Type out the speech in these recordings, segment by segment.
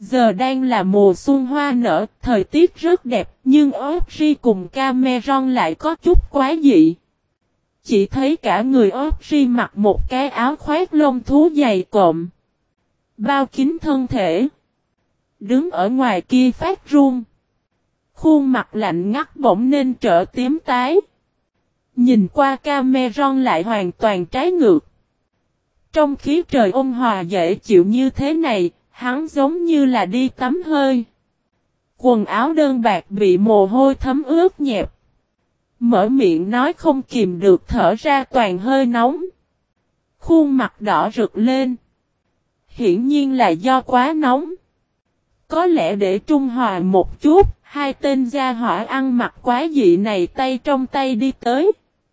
Giờ đang là mùa xuân hoa nở, thời tiết rất đẹp, nhưng Ozzy cùng Cameron lại có chút quái dị. Chỉ thấy cả người Ozzy mặc một cái áo khoác lông thú dày cộm, bao kín thân thể, đứng ở ngoài kia phát run. Khuôn mặt lạnh ngắt bỗng nên trở tím tái. Nhìn qua Cameron lại hoàn toàn trái ngược. Trong khí trời ôn hòa dễ chịu như thế này, hắn giống như là đi tắm hơi. Quần áo đơn bạc bị mồ hôi thấm ướt nhẹp. Mở miệng nói không kìm được thở ra toàn hơi nóng. Khuôn mặt đỏ rực lên. Hiển nhiên là do quá nóng. Có lẽ để trung hòa một chút, hai tên gia hỏa ăn mặc quá dị này tay trong tay đi tới.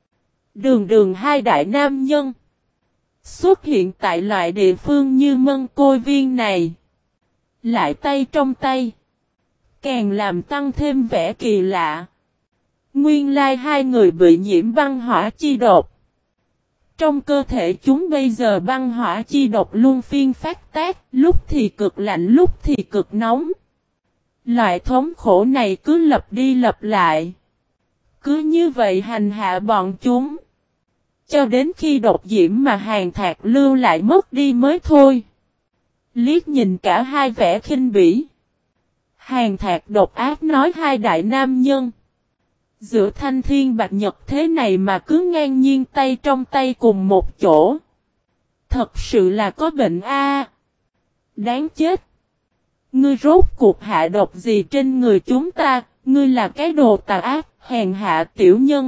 Đường hai đại nam nhân xuất hiện tại loại địa phương như Mân Côi Viên này. Lại tay trong tay. Càng làm tăng thêm vẻ kỳ lạ. Nguyên lai hai người bị nhiễm băng hỏa chi độc. Trong cơ thể chúng bây giờ băng hỏa chi độc luôn phiên phát tác, lúc thì cực lạnh lúc thì cực nóng. Loại thống khổ này cứ lặp đi lặp lại. Cứ như vậy hành hạ bọn chúng. Cho đến khi độc diễm mà Hàn Thạc lưu lại mất đi mới thôi. Liếc nhìn cả hai vẻ khinh bỉ. Hàn Thạc độc ác nói hai đại nam nhân. Giữa thanh thiên bạch nhật thế này mà cứ ngang nhiên tay trong tay cùng một chỗ. Thật sự là có bệnh a. Đáng chết. Ngươi rốt cuộc hạ độc gì trên người chúng ta, ngươi là cái đồ tà ác, hèn hạ tiểu nhân.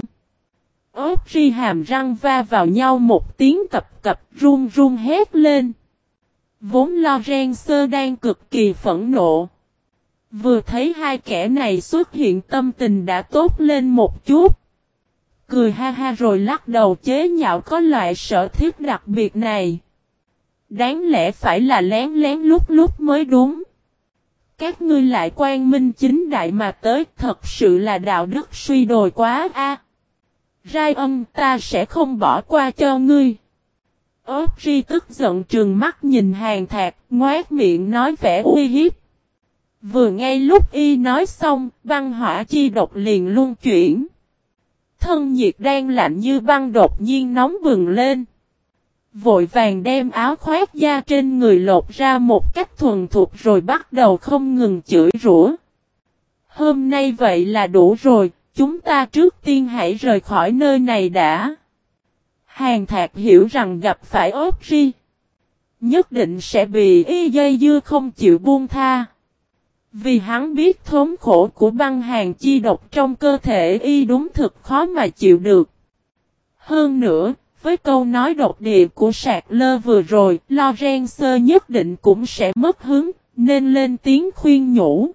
Ozzy hàm răng va vào nhau một tiếng cập cập run run hét lên. Vốn Lorenzo đang cực kỳ phẫn nộ. Vừa thấy hai kẻ này xuất hiện tâm tình đã tốt lên một chút. Cười ha ha rồi lắc đầu chế nhạo có loại sở thiết đặc biệt này. Đáng lẽ phải là lén lén lút mới đúng. Các ngươi lại quang minh chính đại mà tới thật sự là đạo đức suy đồi quá a. Ryan ta sẽ không bỏ qua cho ngươi. Ozzy tức giận trừng mắt nhìn Hàn Thạc, ngoác miệng nói vẻ uy hiếp. Vừa ngay lúc y nói xong, băng hỏa chi độc liền luân chuyển. Thân nhiệt đang lạnh như băng đột nhiên nóng bừng lên. Vội vàng đem áo khoác da trên người lột ra một cách thuần thục rồi bắt đầu không ngừng chửi rủa. Hôm nay vậy là đủ rồi, chúng ta trước tiên hãy rời khỏi nơi này đã. Hàn Thạc hiểu rằng gặp phải Ozzy nhất định sẽ bị y dây dưa không chịu buông tha. Vì hắn biết thống khổ của băng hàn chi độc trong cơ thể y đúng thực khó mà chịu được. Hơn nữa, với câu nói độc địa của Sạc Lơ vừa rồi, Lorenzo nhất định cũng sẽ mất hứng, nên lên tiếng khuyên nhủ.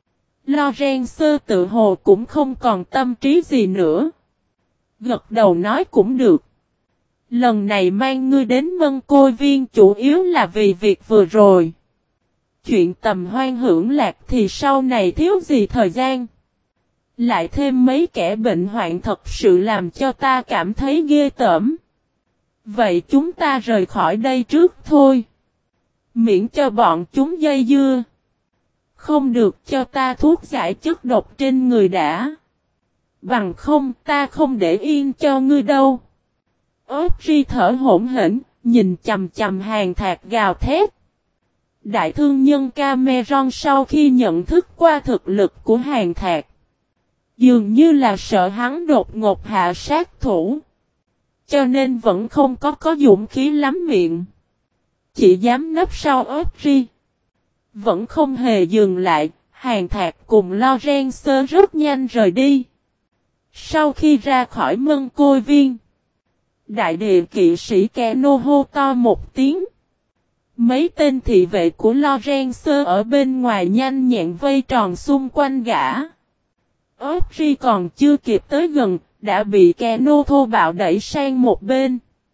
Lorenzo tự hồ cũng không còn tâm trí gì nữa. Gật đầu nói cũng được. Lần này mang ngươi đến Mân Côi Viên chủ yếu là vì việc vừa rồi. Chuyện tầm hoan hưởng lạc thì sau này thiếu gì thời gian. Lại thêm mấy kẻ bệnh hoạn thật sự làm cho ta cảm thấy ghê tởm. Vậy chúng ta rời khỏi đây trước thôi. Miễn cho bọn chúng dây dưa. Không được cho ta thuốc giải chất độc trên người đã. Bằng không ta không để yên cho ngươi đâu. Ozzy thở hổn hển, nhìn chằm chằm Hàn Thạc gào thét. Đại thương nhân Cameron sau khi nhận thức qua thực lực của Hàn Thạc, dường như là sợ hắn đột ngột hạ sát thủ. Cho nên vẫn không có dũng khí lắm miệng. Chỉ dám nấp sau Ozzy. Vẫn không hề dừng lại, Hàn Thạc cùng Lorenzo rất nhanh rời đi. Sau khi ra khỏi Mân Côi Viên, đại địa kỵ sĩ Keno hô to một tiếng. Mấy tên thị vệ của Lorenzo ở bên ngoài nhanh nhẹn vây tròn xung quanh gã. Ozzy còn chưa kịp tới gần, đã bị Keno thô bạo đẩy sang một bên.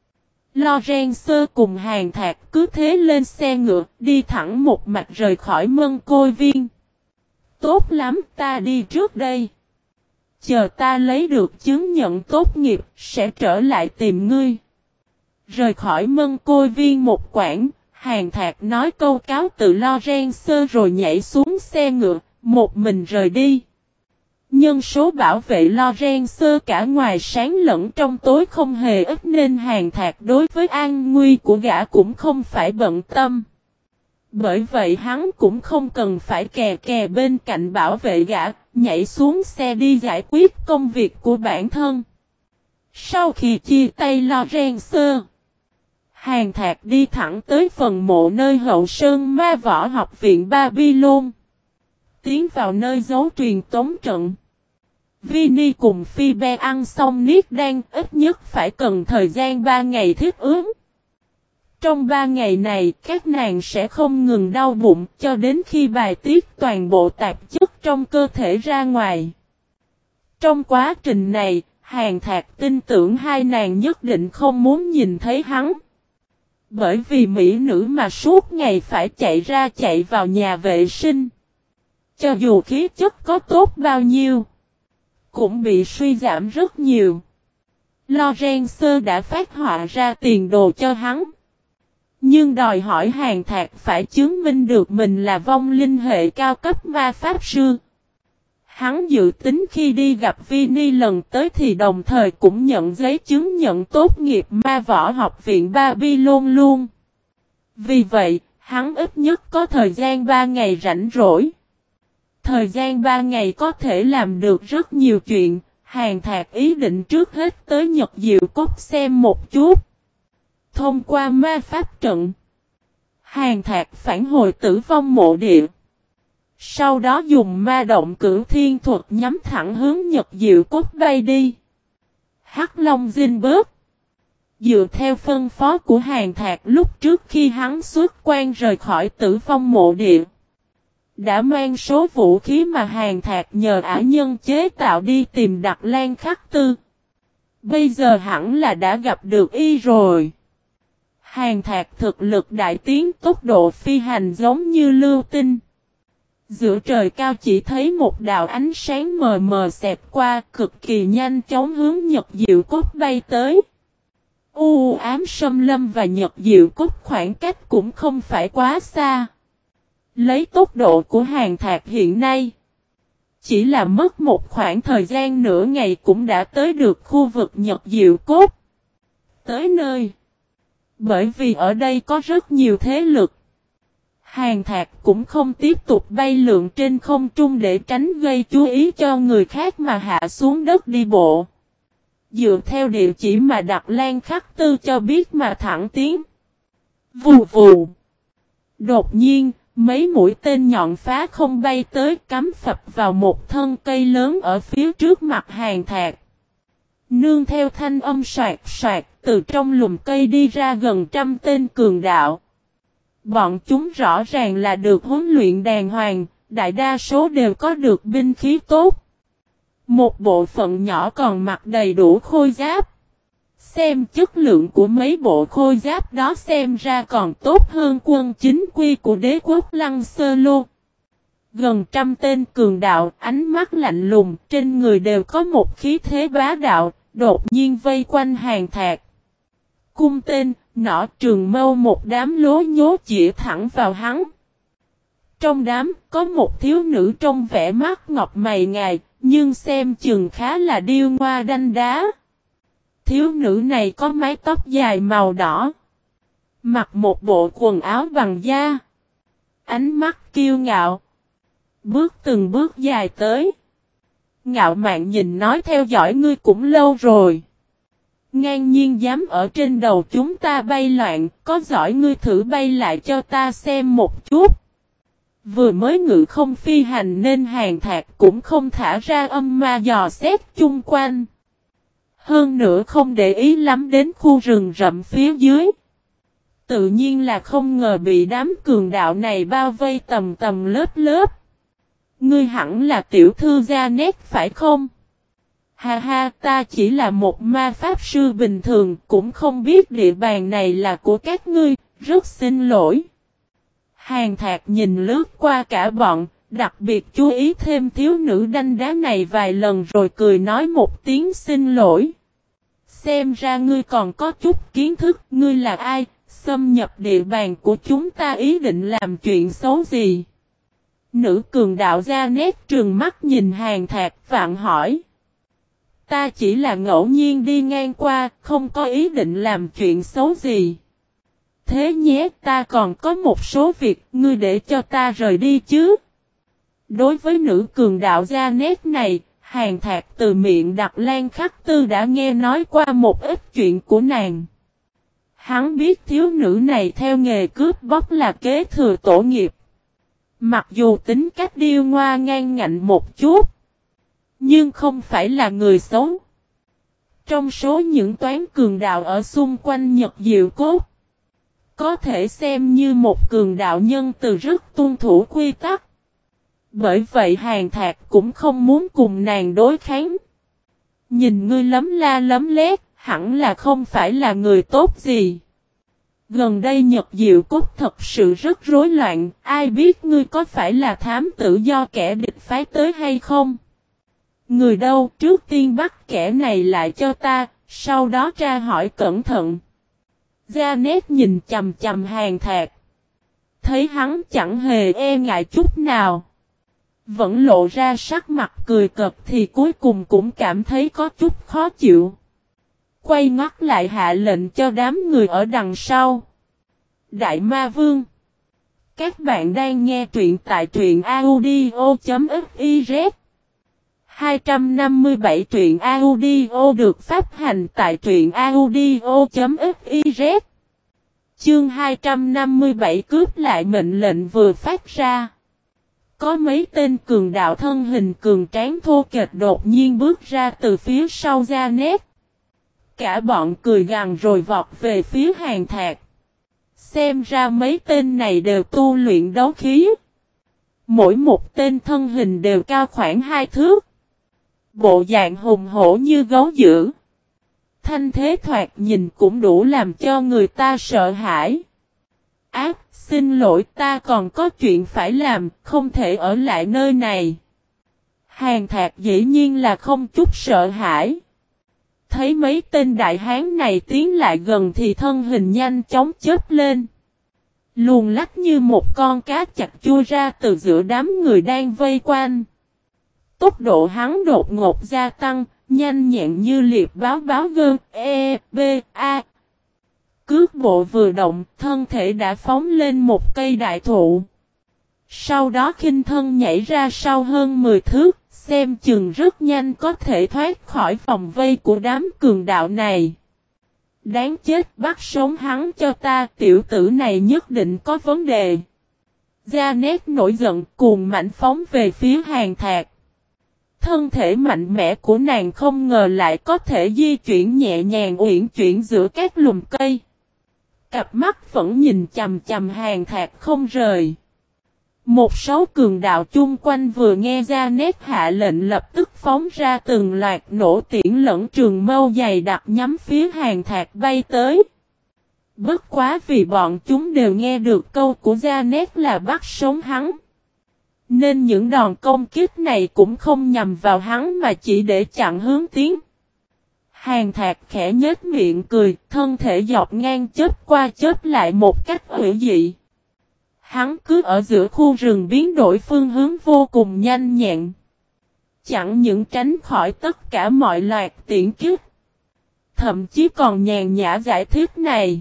Lorenzo cùng Hàn Thạc cứ thế lên xe ngựa, đi thẳng một mạch rời khỏi Mân Côi Viên. Tốt lắm, ta đi trước đây. Chờ ta lấy được chứng nhận tốt nghiệp, sẽ trở lại tìm ngươi. Rời khỏi Mân Côi Viên một quãng, Hàn Thạc nói câu cáo từ Lorenzo rồi nhảy xuống xe ngựa, một mình rời đi. Nhân số bảo vệ Lorenzo cả ngoài sáng lẫn trong tối không hề ít nên Hàn Thạc đối với an nguy của gã cũng không phải bận tâm. Bởi vậy hắn cũng không cần phải kè kè bên cạnh bảo vệ gã, nhảy xuống xe đi giải quyết công việc của bản thân. Sau khi chia tay Lorenzo, Hàn Thạc đi thẳng tới phần mộ nơi hậu sơn ma võ học viện Babylon. Tiến vào nơi giấu truyền tống trận. Vinny cùng Phoebe ăn xong niết đan ít nhất phải cần thời gian 3 ngày thích ứng. Trong 3 ngày này, các nàng sẽ không ngừng đau bụng cho đến khi bài tiết toàn bộ tạp chất trong cơ thể ra ngoài. Trong quá trình này, Hàn Thạc tin tưởng hai nàng nhất định không muốn nhìn thấy hắn. Bởi vì mỹ nữ mà suốt ngày phải chạy ra chạy vào nhà vệ sinh. Cho dù khí chất có tốt bao nhiêu, cũng bị suy giảm rất nhiều. Lorenzo đã phát họa ra tiền đồ cho hắn. Nhưng đòi hỏi Hàn Thạc phải chứng minh được mình là vong linh hệ cao cấp ma pháp sư. Hắn dự tính khi đi gặp Vinny lần tới thì đồng thời cũng nhận giấy chứng nhận tốt nghiệp ma võ học viện Babylon luôn. Vì vậy, hắn ít nhất có thời gian 3 ngày rảnh rỗi. Thời gian 3 ngày có thể làm được rất nhiều chuyện, Hàn Thạc ý định trước hết tới Nhật Diệu Cốc xem một chút. Thông qua ma pháp trận, Hàn Thạc phản hồi Tử Vong Mộ Địa. Sau đó dùng ma động cửu thiên thuật nhắm thẳng hướng Nhật Diệu Cốc bay đi. Hắc Long Zinberg. Dựa theo phân phó của Hàn Thạc lúc trước khi hắn xuất quan rời khỏi Tử Vong Mộ Địa, đã mang số vũ khí mà Hàn Thạc nhờ ả nhân chế tạo đi tìm Đặc Lan Khắc Tư. Bây giờ hẳn là đã gặp được y rồi. Hàn Thạc thực lực đại tiến, tốc độ phi hành giống như lưu tinh. Giữa trời cao chỉ thấy một đạo ánh sáng mờ mờ xẹt qua, cực kỳ nhanh chóng hướng Nhật Diệu Cốc bay tới. U ám xâm lâm và Nhật Diệu Cốc khoảng cách cũng không phải quá xa. Lấy tốc độ của Hàn Thạc hiện nay, chỉ là mất một khoảng thời gian nửa ngày cũng đã tới được khu vực Nhật Diệu Cốc. Tới nơi. Bởi vì ở đây có rất nhiều thế lực. Hàn Thạc cũng không tiếp tục bay lượn trên không trung để tránh gây chú ý cho người khác mà hạ xuống đất đi bộ. Dựa theo địa chỉ mà Đặc Lan Khắc Tư cho biết mà thẳng tiến. Vù vù. Đột nhiên, mấy mũi tên nhọn phá không bay tới cắm phập vào một thân cây lớn ở phía trước mặt Hàn Thạc. Nương theo thanh âm soạt soạt, từ trong lùm cây đi ra gần trăm tên cường đạo. Bọn chúng rõ ràng là được huấn luyện đàng hoàng, đại đa số đều có được binh khí tốt. Một bộ phận nhỏ còn mặc đầy đủ khôi giáp. Xem chất lượng của mấy bộ khôi giáp đó xem ra còn tốt hơn quân chính quy của đế quốc Lăng Sơ Lô. Gần trăm tên cường đạo, ánh mắt lạnh lùng, trên người đều có một khí thế bá đạo, đột nhiên vây quanh Hàn Thạc. Cung tên, nỏ trường mâu một đám lố nhố chĩa thẳng vào hắn. Trong đám, có một thiếu nữ trông vẻ mắt ngọc mày ngài, nhưng xem chừng khá là điêu ngoa đanh đá. Thiếu nữ này có mái tóc dài màu đỏ. Mặc một bộ quần áo bằng da. Ánh mắt kiêu ngạo. Bước từng bước dài tới. Ngạo mạn nhìn nói theo dõi ngươi cũng lâu rồi. Ngang nhiên dám ở trên đầu chúng ta bay loạn, có giỏi ngươi thử bay lại cho ta xem một chút. Vừa mới ngự không phi hành nên Hàn Thạc cũng không thả ra âm ma dò xét chung quanh. Hơn nữa không để ý lắm đến khu rừng rậm phía dưới. Tự nhiên là không ngờ bị đám cường đạo này bao vây tầm tầm lớp lớp. Ngươi hẳn là tiểu thư Janet phải không? Ha ha, ta chỉ là một ma pháp sư bình thường, cũng không biết địa bàn này là của các ngươi, rất xin lỗi. Hàn Thạc nhìn lướt qua cả bọn, đặc biệt chú ý thêm thiếu nữ đanh đá này vài lần rồi cười nói một tiếng xin lỗi. Xem ra ngươi còn có chút kiến thức, ngươi là ai, xâm nhập địa bàn của chúng ta ý định làm chuyện xấu gì? Nữ cường đạo ra nét trừng mắt nhìn Hàn Thạc vặn hỏi. Ta chỉ là ngẫu nhiên đi ngang qua, không có ý định làm chuyện xấu gì. Thế nhé, ta còn có một số việc, ngươi để cho ta rời đi chứ. Đối với nữ cường đạo ra nét này, Hàn Thạc từ miệng Đặc Lan Khắc Tư đã nghe nói qua một ít chuyện của nàng. Hắn biết thiếu nữ này theo nghề cướp bóc là kế thừa tổ nghiệp. Mặc dù tính cách điêu ngoa ngang ngạnh một chút, nhưng không phải là người xấu. Trong số những toán cường đạo ở xung quanh Nhật Diệu Cốt, có thể xem như một cường đạo nhân từ rất tuân thủ quy tắc. Bởi vậy Hàn Thạc cũng không muốn cùng nàng đối kháng. Nhìn ngươi lấm la lấm lét, hẳn là không phải là người tốt gì. Gần đây Nhật Diệu Cốt thật sự rất rối loạn, ai biết ngươi có phải là thám tử do kẻ địch phái tới hay không? Người đâu, trước tiên bắt kẻ này lại cho ta, sau đó tra hỏi cẩn thận. Janet nhìn chầm chầm Hàn Thạc. Thấy hắn chẳng hề e ngại chút nào. Vẫn lộ ra sắc mặt cười cợt thì cuối cùng cũng cảm thấy có chút khó chịu. Quay ngoắt lại hạ lệnh cho đám người ở đằng sau. Đại Ma Vương. Các bạn đang nghe truyện tại truyện audio.fiz. 257 truyện audio được phát hành tại truyện audio.fiz. Chương 257 cướp lại mệnh lệnh vừa phát ra. Có mấy tên cường đạo thân hình cường tráng thô kệch đột nhiên bước ra từ phía sau Janet. Cả bọn cười gằn rồi vọt về phía Hàn Thạc. Xem ra mấy tên này đều tu luyện đấu khí. Mỗi một tên thân hình đều cao khoảng 2 thước. Bộ dạng hùng hổ như gấu dữ. Thanh thế thoạt nhìn cũng đủ làm cho người ta sợ hãi. Xin lỗi, ta còn có chuyện phải làm, không thể ở lại nơi này. Hàn Thạc dĩ nhiên là không chút sợ hãi. Thấy mấy tên đại hán này tiến lại gần thì thân hình nhanh chóng chớp lên. Luồn lách như một con cá chạch chui ra từ giữa đám người đang vây quanh. Tốc độ hắn đột ngột gia tăng, nhanh nhẹn như liệp báo gơn, a. Cước bộ vừa động, thân thể đã phóng lên một cây đại thụ. Sau đó khinh thân nhảy ra sau hơn 10 thước, xem chừng rất nhanh có thể thoát khỏi vòng vây của đám cường đạo này. Đáng chết, bắt sống hắn cho ta, tiểu tử này nhất định có vấn đề. Janet nổi giận cuồng mạnh phóng về phía Hàn Thạc. Thân thể mạnh mẽ của nàng không ngờ lại có thể di chuyển nhẹ nhàng uyển chuyển giữa các lùm cây. Cặp mắt vẫn nhìn chầm chầm Hàn Thạc không rời. Một số cường đạo chung quanh vừa nghe ra nét hạ lệnh lập tức phóng ra từng loạt nổ tiễn lẫn trường mâu dày đặc nhắm phía Hàn Thạc bay tới. Bất quá vì bọn chúng đều nghe được câu của Janet là bắt sống hắn. Nên những đòn công kích này cũng không nhằm vào hắn mà chỉ để chặn hướng tiến. Hàn Thạc khẽ nhếch miệng cười, thân thể dọc ngang chớp qua chớp lại một cách hữu dị. Hắn cứ ở giữa khu rừng biến đổi phương hướng vô cùng nhanh nhẹn. Chẳng những tránh khỏi tất cả mọi loạt tiễn kích. Thậm chí còn nhàn nhã giải thích này.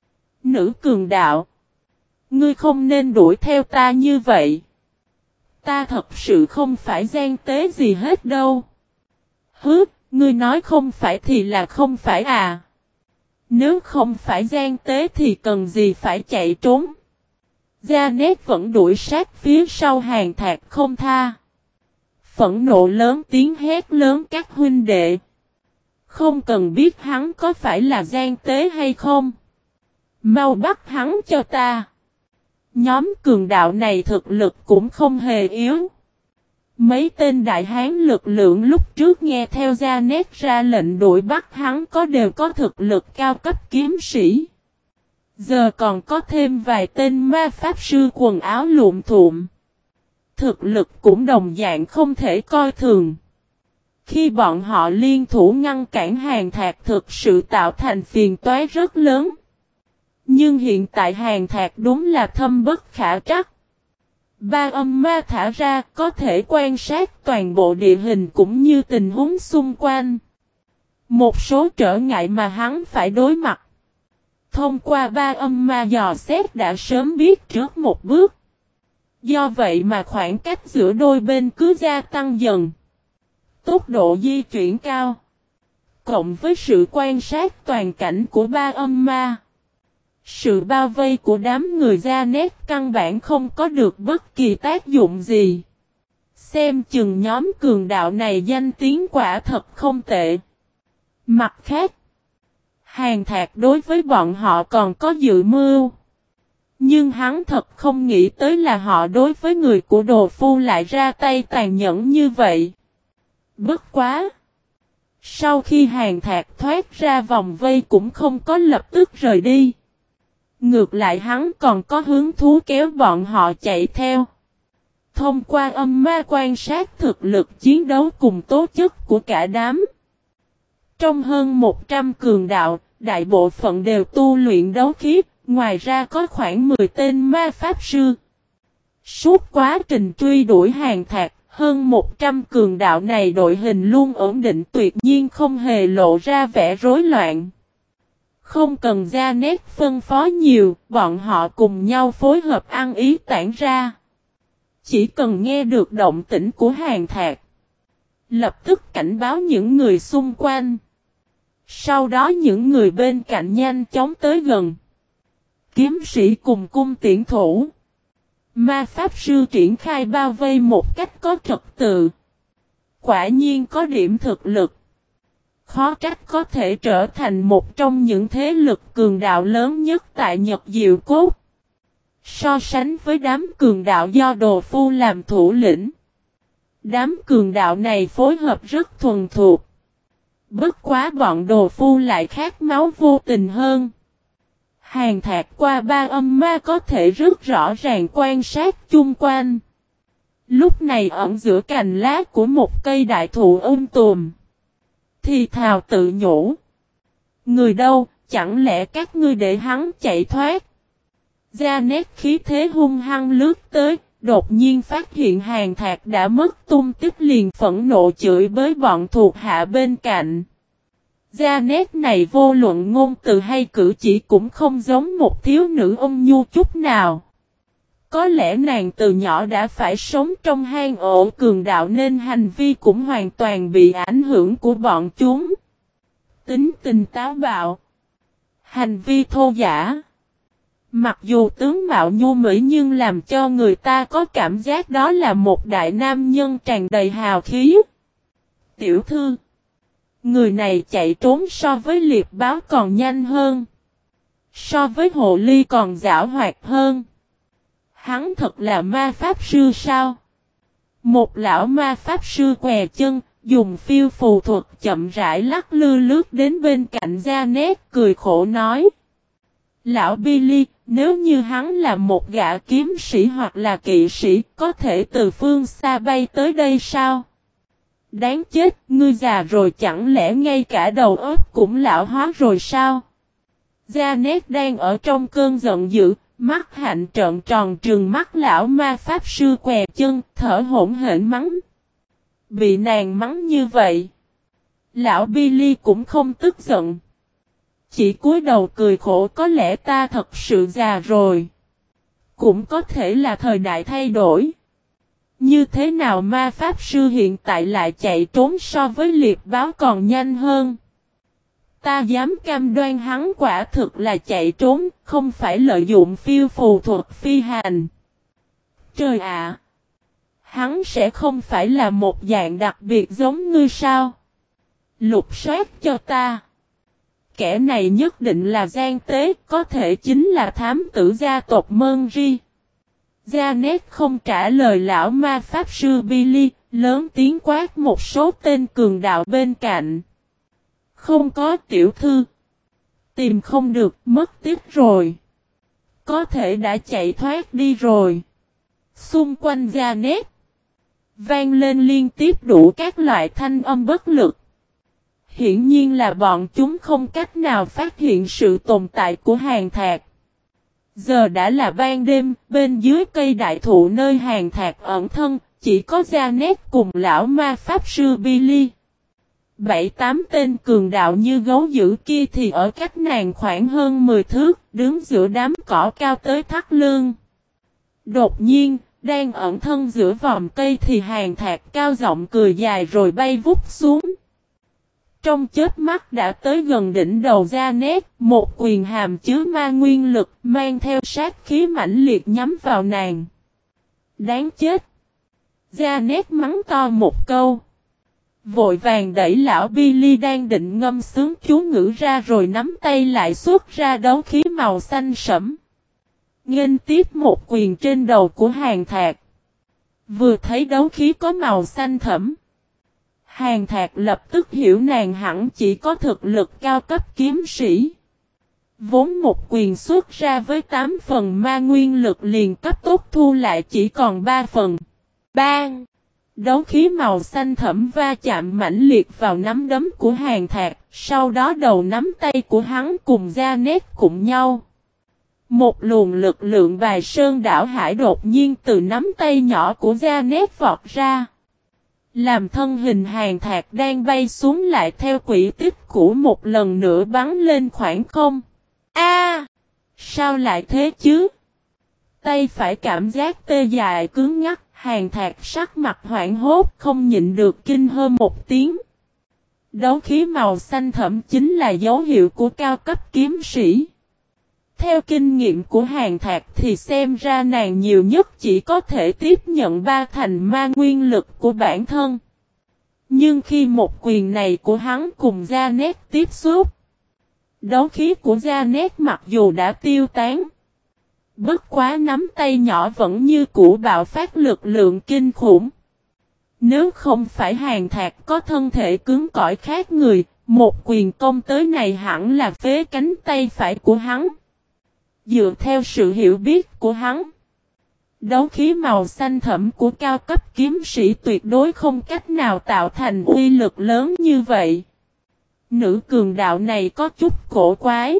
Nữ cường đạo. Ngươi không nên đuổi theo ta như vậy. Ta thật sự không phải gian tế gì hết đâu. Ngươi nói không phải thì là không phải à. Nếu không phải gian tế thì cần gì phải chạy trốn. Janet vẫn đuổi sát phía sau Hàn Thạc không tha. Phẫn nộ lớn tiếng hét lớn các huynh đệ. Không cần biết hắn có phải là gian tế hay không. Mau bắt hắn cho ta. Nhóm cường đạo này thực lực cũng không hề yếu. Mấy tên đại hán lực lượng lúc trước nghe theo Janet ra lệnh đuổi bắt hắn đều có thực lực cao cấp kiếm sĩ. Giờ còn có thêm vài tên ma pháp sư quần áo lụm thuộm. Thực lực cũng đồng dạng không thể coi thường. Khi bọn họ liên thủ ngăn cản Hàn Thạc thực sự tạo thành phiền toái rất lớn. Nhưng hiện tại Hàn Thạc đúng là thâm bất khả trắc. Ba âm ma thả ra có thể quan sát toàn bộ địa hình cũng như tình huống xung quanh. Một số trở ngại mà hắn phải đối mặt. Thông qua ba âm ma dò xét đã sớm biết trước một bước. Do vậy mà khoảng cách giữa đôi bên cứ gia tăng dần. Tốc độ di chuyển cao. Cộng với sự quan sát toàn cảnh của ba âm ma. Sự bao vây của đám người Gia Nét căn bản không có được bất kỳ tác dụng gì. Xem chừng nhóm cường đạo này danh tiếng quả thật không tệ. Mặt khác, Hàn Thạc đối với bọn họ còn có dự mưu. Nhưng hắn thật không nghĩ tới là họ đối với người của Đồ Phu lại ra tay tàn nhẫn như vậy. Bất quá! Sau khi Hàn Thạc thoát ra vòng vây cũng không có lập tức rời đi. Ngược lại hắn còn có hứng thú kéo bọn họ chạy theo. Thông qua âm ma quan sát thực lực chiến đấu cùng tố chất của cả đám. Trong hơn 100 cường đạo, đại bộ phận đều tu luyện đấu khí, ngoài ra có khoảng 10 tên ma pháp sư. Suốt quá trình truy đuổi Hàn Thạc, hơn 100 cường đạo này đội hình luôn ổn định tuyệt nhiên không hề lộ ra vẻ rối loạn. Không cần Gia Nét phân phó nhiều, bọn họ cùng nhau phối hợp ăn ý tản ra. Chỉ cần nghe được động tĩnh của Hàn Thạc, lập tức cảnh báo những người xung quanh. Sau đó những người bên cạnh nhanh chóng tới gần. Kiếm sĩ cùng cung tiễn thủ. Ma pháp sư triển khai bao vây một cách có trật tự. Quả nhiên có điểm thực lực. Khó trách có thể trở thành một trong những thế lực cường đạo lớn nhất tại Nhật Diệu Cốt. So sánh với đám cường đạo do Đồ Phu làm thủ lĩnh. Đám cường đạo này phối hợp rất thuần thuộc. Bất quá bọn Đồ Phu lại khát máu vô tình hơn. Hàn Thạc qua ba âm ma có thể rất rõ ràng quan sát chung quanh. Lúc này ẩn giữa cành lá của một cây đại thụ tùm. Thì thào tự nhủ. Người đâu, chẳng lẽ các ngươi để hắn chạy thoát? Gia Nét khí thế hung hăng lướt tới, đột nhiên phát hiện Hàn Thạc đã mất tung tích liền phẫn nộ chửi bới bọn thuộc hạ bên cạnh. Gia Nét này vô luận ngôn từ hay cử chỉ cũng không giống một thiếu nữ ôn nhu chút nào. Có lẽ nàng từ nhỏ đã phải sống trong hang ổ cường đạo nên hành vi cũng hoàn toàn bị ảnh hưởng của bọn chúng. Tính tình táo bạo. Hành vi thô giả. Mặc dù tướng mạo nhu mỹ nhưng làm cho người ta có cảm giác đó là một đại nam nhân tràn đầy hào khí. Tiểu thư. Người này chạy trốn so với liệp báo còn nhanh hơn. So với hồ ly còn giảo hoạt hơn. Hắn thật là ma pháp sư sao? Một lão ma pháp sư què chân, dùng phiêu phù thuật chậm rãi lắc lư lướt đến bên cạnh Gia Nét cười khổ nói. Lão Billy, nếu như hắn là một gã kiếm sĩ hoặc là kỵ sĩ, có thể từ phương xa bay tới đây sao? Đáng chết, ngươi già rồi chẳng lẽ ngay cả đầu óc cũng lão hóa rồi sao? Gia Nét đang ở trong cơn giận dữ, mắt hạnh trợn tròn trừng mắt lão ma pháp sư què chân, thở hổn hển mắng. Bị nàng mắng như vậy, lão Billy cũng không tức giận. Chỉ cúi đầu cười khổ, có lẽ ta thật sự già rồi. Cũng có thể là thời đại thay đổi. Như thế nào ma pháp sư hiện tại lại chạy trốn so với liệp báo còn nhanh hơn? Ta dám cam đoan hắn quả thực là chạy trốn, không phải lợi dụng phiêu phù thuật phi hành. Trời ạ! Hắn sẽ không phải là một dạng đặc biệt giống ngươi sao? Lục soát cho ta! Kẻ này nhất định là gian tế, có thể chính là thám tử gia tộc Mơn Ri. Gia Nét không trả lời lão ma pháp sư Billy, lớn tiếng quát một số tên cường đạo bên cạnh. Không có tiểu thư. Tìm không được, mất tiếc rồi. Có thể đã chạy thoát đi rồi. Xung quanh Gia Nét vang lên liên tiếp đủ các loại thanh âm bất lực. Hiển nhiên là bọn chúng không cách nào phát hiện sự tồn tại của Hàn Thạc. Giờ đã là ban đêm, bên dưới cây đại thụ nơi Hàn Thạc ẩn thân, chỉ có Janet cùng lão ma pháp sư Billy. 7-8 tên cường đạo như gấu dữ kia thì ở cách nàng khoảng hơn 10 thước, đứng giữa đám cỏ cao tới thắt lưng. Đột nhiên, đang ẩn thân giữa vòm cây thì Hàn Thạc cao giọng cười dài rồi bay vút xuống. Trong chớp mắt đã tới gần đỉnh đầu Janet, một quyền hàm chứa ma nguyên lực mang theo sát khí mãnh liệt nhắm vào nàng. Đáng chết! Janet mắng to một câu. Vội vàng đẩy lão Billy đang định ngâm sướng chú ngữ ra rồi nắm tay lại xuất ra đấu khí màu xanh sẫm. Nghênh tiếp một quyền trên đầu của Hàn Thạc. Vừa thấy đấu khí có màu xanh thẫm, Hàn Thạc lập tức hiểu nàng hẳn chỉ có thực lực cao cấp kiếm sĩ. Vốn một quyền xuất ra với 8 phần ma nguyên lực liền cấp tốc thu lại chỉ còn 3 phần. Bang! Đấu khí màu xanh thẫm va chạm mãnh liệt vào nắm đấm của Hàn Thạc, sau đó đầu nắm tay của hắn cùng Janet cùng nhau. Một luồng lực lượng bài sơn đảo hải đột nhiên từ nắm tay nhỏ của Janet vọt ra. Làm thân hình Hàn Thạc đang bay xuống lại theo quỹ tích cũ một lần nữa bắn lên khoảng không. A! Sao lại thế chứ? Tay phải cảm giác tê dại cứng ngắc, Hàn Thạc sắc mặt hoảng hốt không nhịn được kinh hô một tiếng. Đấu khí màu xanh thẫm chính là dấu hiệu của cao cấp kiếm sĩ. Theo kinh nghiệm của Hàn Thạc thì xem ra nàng nhiều nhất chỉ có thể tiếp nhận 3 thành ma nguyên lực của bản thân. Nhưng khi một quyền này của hắn cùng Janet tiếp xúc, đấu khí của Janet mặc dù đã tiêu tán, bất quá nắm tay nhỏ vẫn như cũ bạo phát lực lượng kinh khủng. Nếu không phải Hàn Thạc có thân thể cứng cỏi khác người, một quyền công tới này hẳn là phế cánh tay phải của hắn. Dựa theo sự hiểu biết của hắn, đấu khí màu xanh thẫm của cao cấp kiếm sĩ tuyệt đối không cách nào tạo thành uy lực lớn như vậy. Nữ cường đạo này có chút cổ quái.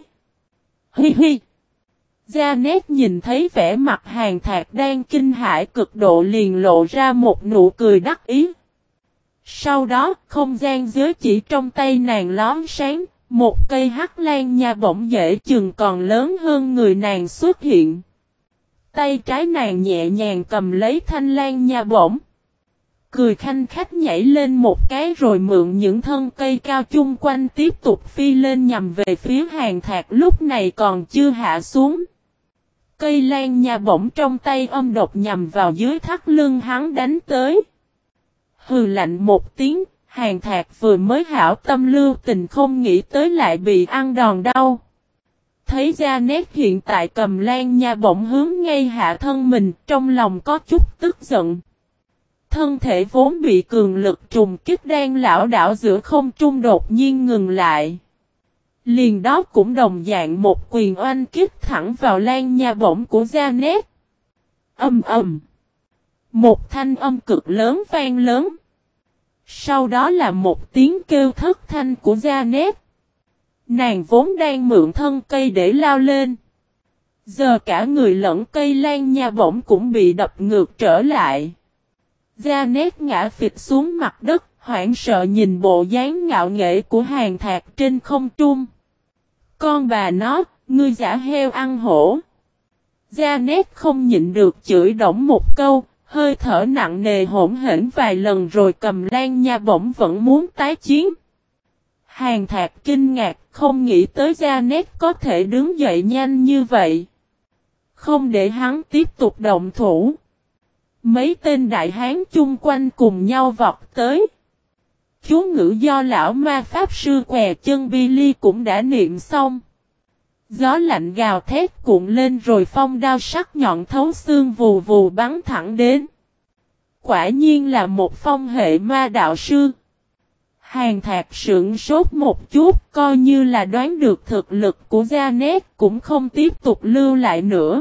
Hi hi! Janet nhìn thấy vẻ mặt Hàn Thạc đang kinh hãi cực độ liền lộ ra một nụ cười đắc ý. Sau đó, không gian giới chỉ trong tay nàng lón sáng, một cây hắc lan nha bổng dễ chừng còn lớn hơn người nàng xuất hiện. Tay trái nàng nhẹ nhàng cầm lấy thanh lan nha bổng. Cười khanh khách nhảy lên một cái rồi mượn những thân cây cao chung quanh tiếp tục phi lên nhằm về phía Hàn Thạc lúc này còn chưa hạ xuống. Cây lan nha bổng trong tay âm độc nhằm vào dưới thắt lưng hắn đánh tới. Hừ lạnh một tiếng, Hàn Thạc vừa mới hảo tâm lưu tình không nghĩ tới lại bị ăn đòn đau. Thấy Janet hiện tại cầm lan nha bổng hướng ngay hạ thân mình, trong lòng có chút tức giận. Thân thể vốn bị cường lực trùng kích đang lảo đảo giữa không trung đột nhiên ngừng lại. Liền đó cũng đồng dạng một quyền oanh kích thẳng vào lan nha bổng của Janet. Ầm ầm. Một thanh âm cực lớn vang lớn. Sau đó là một tiếng kêu thất thanh của Janet. Nàng vốn đang mượn thân cây để lao lên. Giờ cả người lẫn cây lan nha bổng cũng bị đập ngược trở lại. Janet ngã phịch xuống mặt đất, hoảng sợ nhìn bộ dáng ngạo nghễ của Hàn Thạc trên không trung. Con bà nó, ngươi giả heo ăn hổ. Janet không nhịn được chửi đổng một câu, hơi thở nặng nề hỗn hển vài lần rồi cầm lan nha bổng vẫn muốn tái chiến. Hàn Thạc kinh ngạc, không nghĩ tới Janet có thể đứng dậy nhanh như vậy. Không để hắn tiếp tục động thủ. Mấy tên đại hán chung quanh cùng nhau vọt tới. Chú ngữ do lão ma pháp sư què chân Billy cũng đã niệm xong. Gió lạnh gào thét cuộn lên rồi phong đao sắc nhọn thấu xương vù vù bắn thẳng đến. Quả nhiên là một phong hệ ma đạo sư. Hàn Thạc sững sốt một chút, coi như là đoán được thực lực của Janet cũng không tiếp tục lưu lại nữa.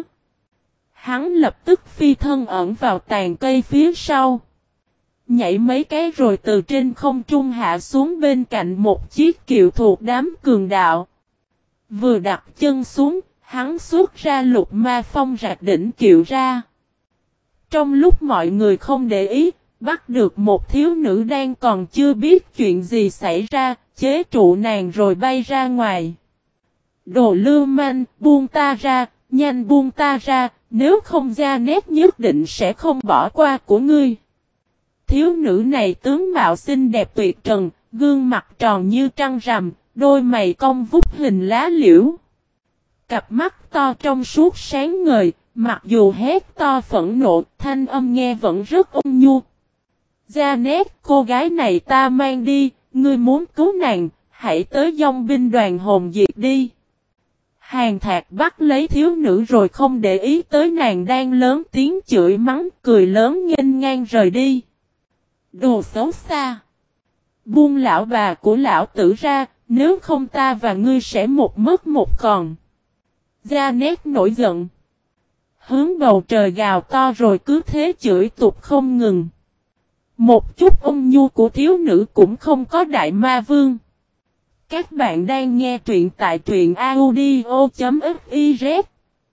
Hắn lập tức phi thân ẩn vào tàn cây phía sau. Nhảy mấy cái rồi từ trên không trung hạ xuống bên cạnh một chiếc kiệu thuộc đám cường đạo. Vừa đặt chân xuống, Hắn xuất ra lục ma phong rạch đỉnh kiệu ra. Trong lúc mọi người không để ý, bắt được một thiếu nữ đang còn chưa biết chuyện gì xảy ra, chế trụ nàng rồi bay ra ngoài. Đồ lưu manh, buông ta ra, nhanh buông ta ra, nếu không ra nét nhất định sẽ không bỏ qua của ngươi. Thiếu nữ này tướng mạo xinh đẹp tuyệt trần, gương mặt tròn như trăng rằm, đôi mày cong vút hình lá liễu. Cặp mắt to trong suốt sáng ngời, mặc dù hét to phẫn nộ, thanh âm nghe vẫn rất ôn nhu. Janet, cô gái này ta mang đi, ngươi muốn cứu nàng, hãy tới dòng binh đoàn hồn diệt đi. Hàn Thạc bắt lấy thiếu nữ rồi không để ý tới nàng đang lớn tiếng chửi mắng, cười lớn nghênh ngang rời đi. Đồ xấu xa! Buông lão bà của lão tử ra, nếu không ta và ngươi sẽ một mất một còn. Janet nổi giận. Hướng bầu trời gào to rồi cứ thế chửi tục không ngừng. Một chút ôn nhu của thiếu nữ cũng không có đại ma vương. Các bạn đang nghe truyện tại truyện audio.fiz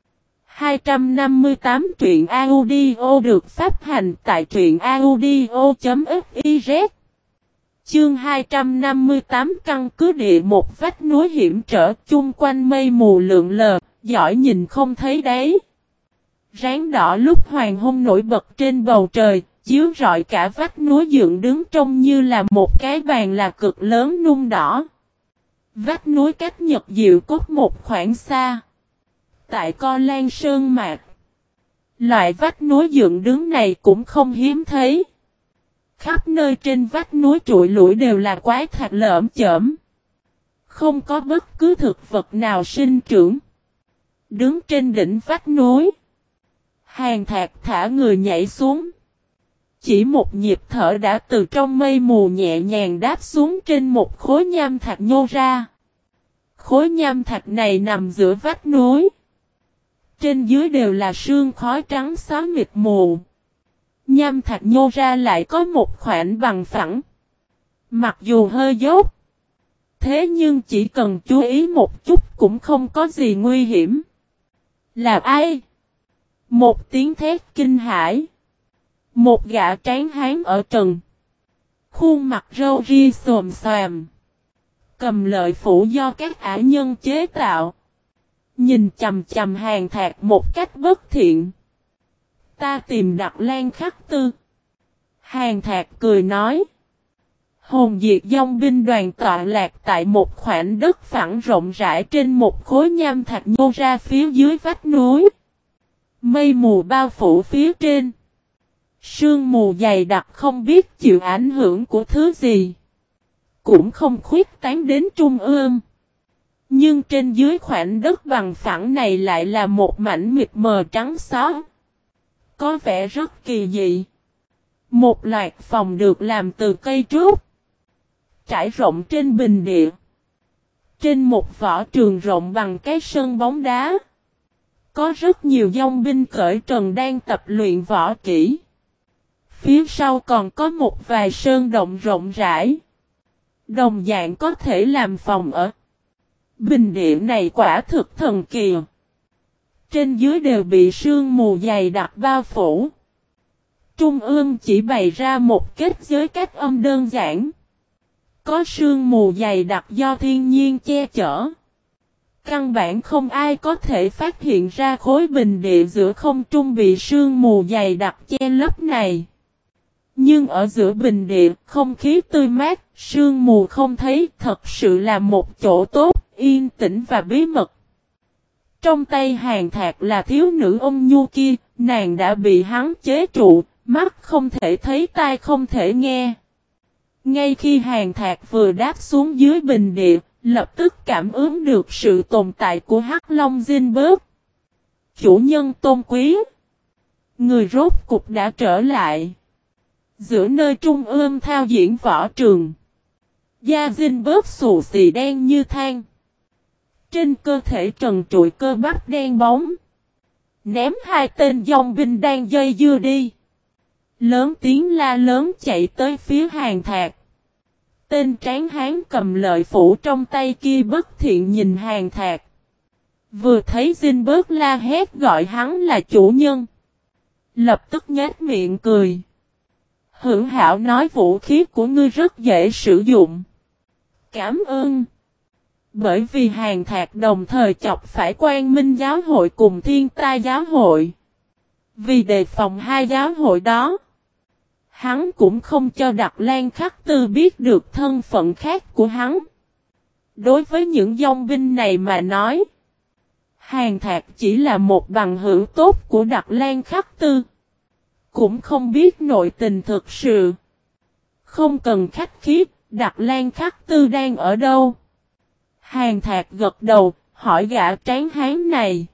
258 truyện audio được phát hành tại truyện audio.fiz. Chương 258 căn cứ địa một vách núi hiểm trở chung quanh mây mù lượn lờ, giỏi nhìn không thấy đấy. Ráng đỏ lúc hoàng hôn nổi bật trên bầu trời, chiếu rọi cả vách núi dựng đứng trông như là một cái bàn là cực lớn nung đỏ. Vách núi cách Nhật Diệu Cốt một khoảng xa. Tại Co Lan Sơn Mạc. Loại vách núi dựng đứng này cũng không hiếm thấy. Khắp nơi trên vách núi trụi lủi đều là quái thạch lởm chởm. Không có bất cứ thực vật nào sinh trưởng. Đứng trên đỉnh vách núi. Hàn Thạc thả người nhảy xuống. Chỉ một nhịp thở đã từ trong mây mù nhẹ nhàng đáp xuống trên một khối nham thạch nhô ra. Khối nham thạch này nằm giữa vách núi. Trên dưới đều là sương khói trắng xóa mịt mù. Nham thạch nhô ra lại có một khoảnh bằng phẳng. Mặc dù hơi dốc. Thế nhưng chỉ cần chú ý một chút cũng không có gì nguy hiểm. Là ai? Một tiếng thét kinh hãi. Một gã tráng hán ở trần. Khuôn mặt râu ria xồm xoàm. Cầm lợi phủ do các ả nhân chế tạo. Nhìn chầm chầm Hàn Thạc một cách bất thiện. Ta tìm Đặc Lan Khắc Tư. Hàn Thạc cười nói. Hồn diệt dòng binh đoàn tọa lạc tại một khoảnh đất phẳng rộng rãi trên một khối nham thạch nhô ra phía dưới vách núi. Mây mù bao phủ phía trên. Sương mù dày đặc không biết chịu ảnh hưởng của thứ gì. Cũng không khuyết tán đến trung ương. Nhưng trên dưới khoảnh đất bằng phẳng này lại là một mảnh mịt mờ trắng xóa. Có vẻ rất kỳ dị. Một loạt phòng được làm từ cây trúc. Trải rộng trên bình địa. Trên một võ trường rộng bằng cái sân bóng đá. Có rất nhiều dòng binh cởi trần đang tập luyện võ kỹ. Phía sau còn có một vài sơn động rộng rãi. Đồng dạng có thể làm phòng ở. Bình địa này quả thực thần kỳ. Trên dưới đều bị sương mù dày đặc bao phủ. Trung ương chỉ bày ra một kết giới cách âm đơn giản. Có sương mù dày đặc do thiên nhiên che chở. Căn bản không ai có thể phát hiện ra khối bình địa giữa không trung bị sương mù dày đặc che lấp này. Nhưng ở giữa bình địa, không khí tươi mát, sương mù không thấy, thật sự là một chỗ tốt, yên tĩnh và bí mật. Trong tay Hàn Thạc là thiếu nữ ôn nhu kia, nàng đã bị hắn chế trụ, mắt không thể thấy tai không thể nghe. Ngay khi Hàn Thạc vừa đáp xuống dưới bình địa, lập tức cảm ứng được sự tồn tại của Hắc Long Zinberg. Chủ nhân tôn quý. Người rốt cục đã trở lại. Giữa nơi trung ương thao diễn võ trường. Da Zinberg xù xì đen như than. Trên cơ thể trần trụi cơ bắp đen bóng. Ném hai tên dòng binh đang dây dưa đi. Lớn tiếng la lớn chạy tới phía Hàn Thạc. Tên tráng hán cầm lợi phủ trong tay kia bất thiện nhìn Hàn Thạc. Vừa thấy Zinberg la hét gọi hắn là chủ nhân. Lập tức nhếch miệng cười. Hữu Hảo nói vũ khí của ngươi rất dễ sử dụng. Cảm ơn. Bởi vì Hàn Thạc đồng thời chọc phải Quang Minh giáo hội cùng Thiên Tai giáo hội. Vì đề phòng hai giáo hội đó, hắn cũng không cho Đặc Lan Khắc Tư biết được thân phận khác của hắn. Đối với những dòng binh này mà nói, Hàn Thạc chỉ là một bằng hữu tốt của Đặc Lan Khắc Tư. Cũng không biết nội tình thực sự. Không cần khách khí, Đặc Lan Khắc Tư đang ở đâu? Hàn Thạc gật đầu, hỏi gã tráng hán này.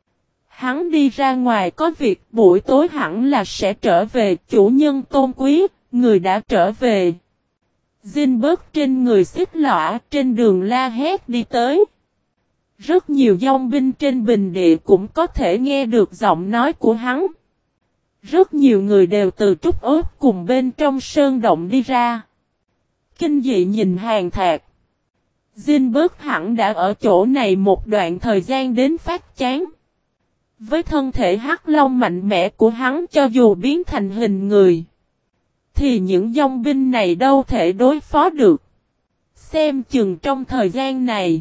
Hắn đi ra ngoài có việc, buổi tối hẳn là sẽ trở về. Chủ nhân tôn quý, người đã trở về. Zinberg trên người xích lõa, trên đường la hét đi tới. Rất nhiều dòng binh trên bình địa cũng có thể nghe được giọng nói của hắn. Rất nhiều người đều từ trúc ốp cùng bên trong sơn động đi ra. Kinh dị nhìn Hàn Thạc. Zinberg hẳn đã ở chỗ này một đoạn thời gian đến phát chán. Với thân thể hắc long mạnh mẽ của hắn, cho dù biến thành hình người, thì những dòng binh này đâu thể đối phó được. Xem chừng trong thời gian này,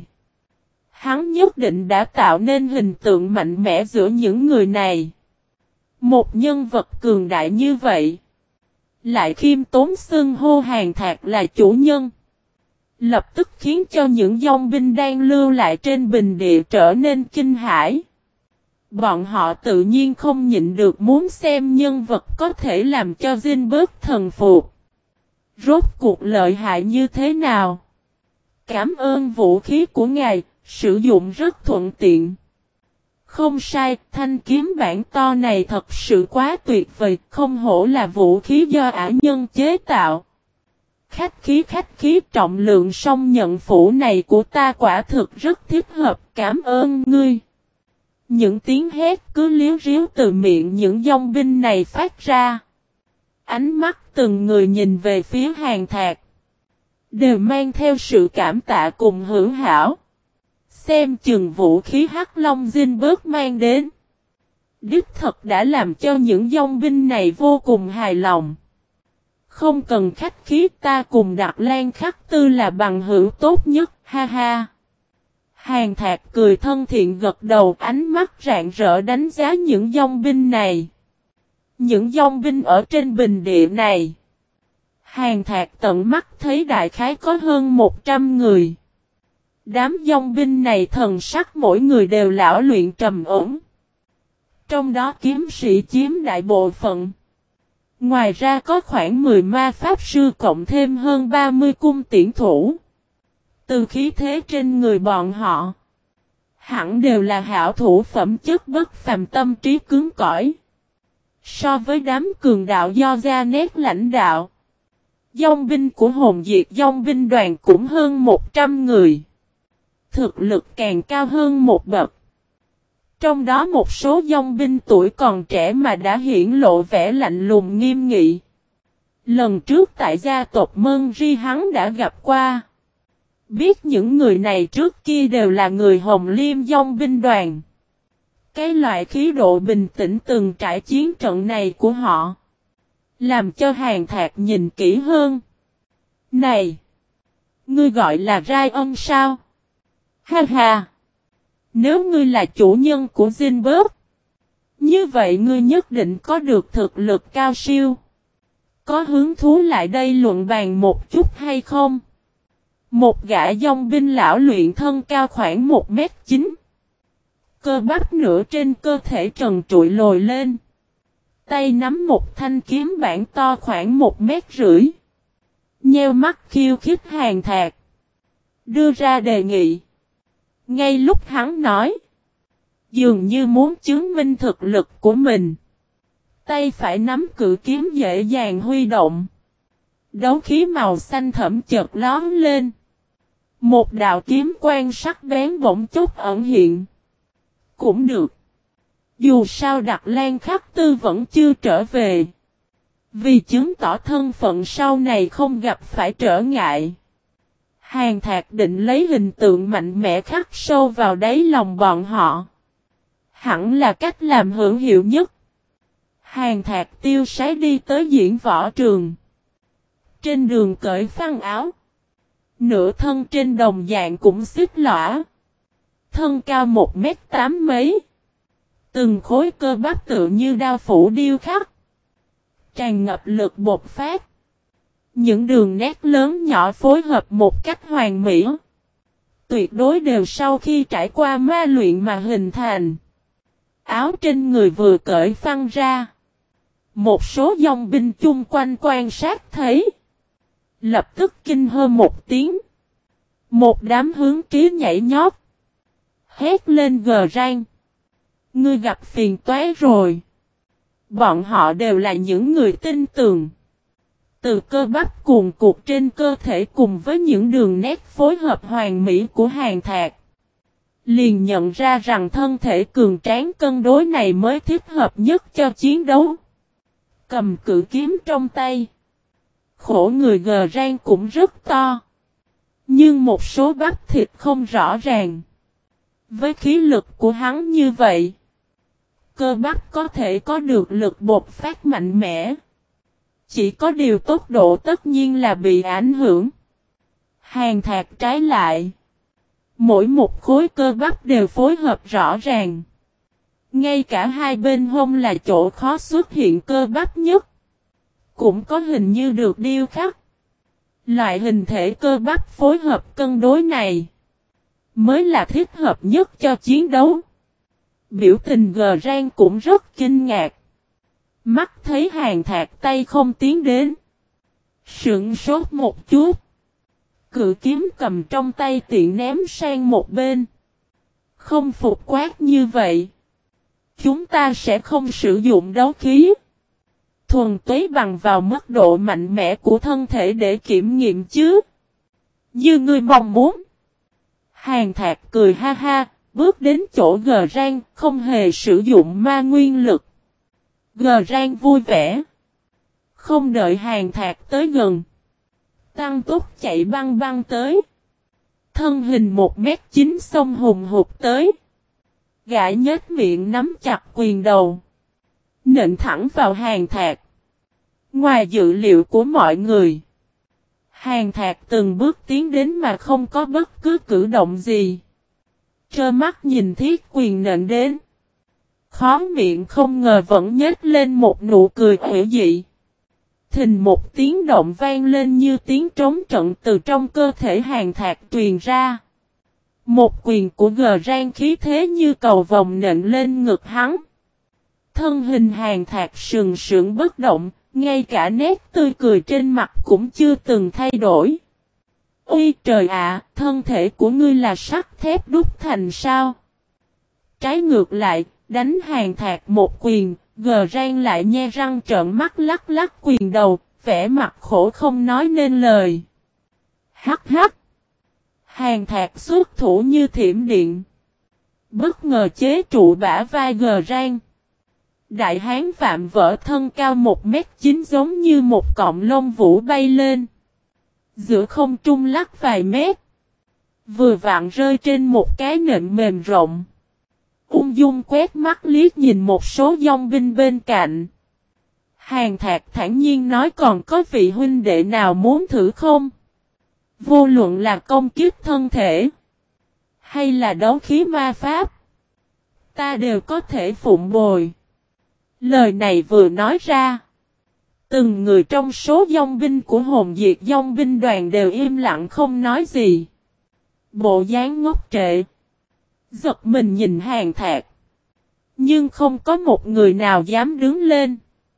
hắn nhất định đã tạo nên hình tượng mạnh mẽ giữa những người này. Một nhân vật cường đại như vậy, lại khiêm tốn xưng hô Hàn Thạc là chủ nhân, lập tức khiến cho những dòng binh đang lưu lại trên bình địa trở nên kinh hãi. Bọn họ tự nhiên không nhịn được muốn xem nhân vật có thể làm cho Zinberg thần phục. Rốt cuộc lợi hại như thế nào? Cảm ơn vũ khí của ngài, sử dụng rất thuận tiện. Không sai, thanh kiếm bản to này thật sự quá tuyệt vời, không hổ là vũ khí do ả nhân chế tạo. Khách khí trọng lượng song nhận phủ này của ta quả thực rất thích hợp, cảm ơn ngươi. Những tiếng hét cứ líu ríu từ miệng những dòng binh này phát ra. Ánh mắt từng người nhìn về phía Hàn Thạc, đều mang theo sự cảm tạ cùng hữu hảo. Xem chừng vũ khí hắc long Zinberg mang đến, đích thật đã làm cho những dòng binh này vô cùng hài lòng. Không cần khách khí, ta cùng Đặc Lan Khắc Tư là bằng hữu tốt nhất, ha ha. Hàn Thạc cười thân thiện gật đầu, ánh mắt rạng rỡ đánh giá những dòng binh này. Những dòng binh ở trên bình địa này, Hàn Thạc tận mắt thấy đại khái có hơn 100 người. Đám dòng binh này thần sắc mỗi người đều lão luyện trầm ổn. Trong đó kiếm sĩ chiếm đại bộ phận. Ngoài ra có khoảng 10 ma pháp sư cộng thêm hơn 30 cung tiễn thủ. Từ khí thế trên người bọn họ, hẳn đều là hảo thủ phẩm chất bất phàm, tâm trí cứng cỏi. So với đám cường đạo do Janet lãnh đạo, dòng binh của hồn diệt dòng binh đoàn cũng hơn 100 người. Thực lực càng cao hơn một bậc. Trong đó một số dòng binh tuổi còn trẻ mà đã hiển lộ vẻ lạnh lùng nghiêm nghị. Lần trước tại gia tộc Mân Ri hắn đã gặp qua. Biết những người này trước kia đều là người Hồng Liêm dòng binh đoàn. Cái loại khí độ bình tĩnh từng trải chiến trận này của họ, làm cho Hàn Thạc nhìn kỹ hơn. Này! Ngươi gọi là Ryan sao? Ha ha! Nếu ngươi là chủ nhân của Zinberg, như vậy ngươi nhất định có được thực lực cao siêu. Có hứng thú lại đây luận bàn một chút hay không? Một gã dòng binh lão luyện thân cao khoảng 1m9. Cơ bắp nửa trên cơ thể trần trụi lồi lên. Tay nắm một thanh kiếm bản to khoảng 1m50. Nheo mắt khiêu khích Hàn Thạc, đưa ra đề nghị. Ngay lúc hắn nói, dường như muốn chứng minh thực lực của mình, tay phải nắm cự kiếm dễ dàng huy động. Đấu khí màu xanh thẫm chợt lóe lên. Một đạo kiếm quang sắc bén bỗng chốc ẩn hiện. Cũng được. Dù sao Đặc Lan Khắc Tư vẫn chưa trở về. Vì chứng tỏ thân phận sau này không gặp phải trở ngại, Hàn Thạc định lấy hình tượng mạnh mẽ khắc sâu vào đáy lòng bọn họ. Hẳn là cách làm hữu hiệu nhất. Hàn Thạc tiêu sái đi tới diễn võ trường. Trên đường cởi phăng áo. Nửa thân trên đồng dạng cũng xích lõa. Thân cao 1m8 mấy. Từng khối cơ bắp tựa như đao phủ điêu khắc. Tràn ngập lực bộc phát. Những đường nét lớn nhỏ phối hợp một cách hoàn mỹ. Tuyệt đối đều sau khi trải qua ma luyện mà hình thành. Áo trên người vừa cởi phăng ra. Một số dòng binh chung quanh quan sát thấy. Lập tức kinh hô một tiếng. Một đám hướng trí nhảy nhót. Hét lên gờ rang. Ngươi gặp phiền toái rồi. Bọn họ đều là những người tin tưởng. Từ cơ bắp cuồn cuộn trên cơ thể cùng với những đường nét phối hợp hoàn mỹ của Hàn Thạc. Liền nhận ra rằng thân thể cường tráng cân đối này mới thích hợp nhất cho chiến đấu. Cầm cự kiếm trong tay. Khổ người gờ rang cũng rất to. Nhưng một số bắp thịt không rõ ràng. Với khí lực của hắn như vậy. Cơ bắp có thể có được lực bộc phát mạnh mẽ. Chỉ có điều tốc độ tất nhiên là bị ảnh hưởng. Hàn Thạc trái lại. Mỗi một khối cơ bắp đều phối hợp rõ ràng. Ngay cả hai bên hông là chỗ khó xuất hiện cơ bắp nhất. Cũng có hình như được điêu khắc. Loại hình thể cơ bắp phối hợp cân đối này. Mới là thích hợp nhất cho chiến đấu. Biểu tình gờ rang cũng rất kinh ngạc. Mắt thấy Hàn Thạc tay không tiến đến. Sững sốt một chút. Cự kiếm cầm trong tay tiện ném sang một bên. Không phục quát như vậy. Chúng ta sẽ không sử dụng đấu khí. Thuần túy bằng vào mức độ mạnh mẽ của thân thể để kiểm nghiệm chứ. Như ngươi mong muốn. Hàn Thạc cười ha ha, bước đến chỗ gờ rang, không hề sử dụng ma nguyên lực. Gờ rang vui vẻ. Không đợi Hàn Thạc tới gần. Tăng tốc chạy băng băng tới. Thân hình 1m9 xông hùng hụt tới. Gã nhếch miệng nắm chặt quyền đầu. Nện thẳng vào Hàn Thạc. Ngoài dự liệu của mọi người. Hàn Thạc từng bước tiến đến mà không có bất cứ cử động gì. Trơ mắt nhìn thiết quyền nện đến. Khóe miệng không ngờ vẫn nhếch lên một nụ cười hủy dị. Thình một tiếng động vang lên như tiếng trống trận từ trong cơ thể Hàn Thạc truyền ra. Một quyền của gờ rang khí thế như cầu vồng nện lên ngực hắn. Thân hình Hàn Thạc sừng sững bất động, ngay cả nét tươi cười trên mặt cũng chưa từng thay đổi. Ôi trời ạ, thân thể của ngươi là sắt thép đúc thành sao? Trái ngược lại, đánh Hàn Thạc một quyền, gờ rang lại nhe răng trợn mắt lắc lắc quyền đầu, vẻ mặt khổ không nói nên lời. Hắc hắc. Hàn Thạc xuất thủ như thiểm điện. Bất ngờ chế trụ bả vai gờ rang. Đại hán vạm vỡ thân cao 1m9 giống như một cọng lông vũ bay lên. Giữa không trung lắc vài mét. Vừa vặn rơi trên một cái nệm mềm rộng. Ung dung quét mắt liếc nhìn một số dòng binh bên cạnh. Hàn Thạc thản nhiên nói còn có vị huynh đệ nào muốn thử không? Vô luận là công kích thân thể. Hay là đấu khí ma pháp. Ta đều có thể phụng bồi. Lời này vừa nói ra. Từng người trong số dòng binh của hồn diệt dòng binh đoàn đều im lặng không nói gì. Bộ dáng ngốc trệ. Giật mình nhìn Hàn Thạc. Nhưng không có một người nào dám đứng lên.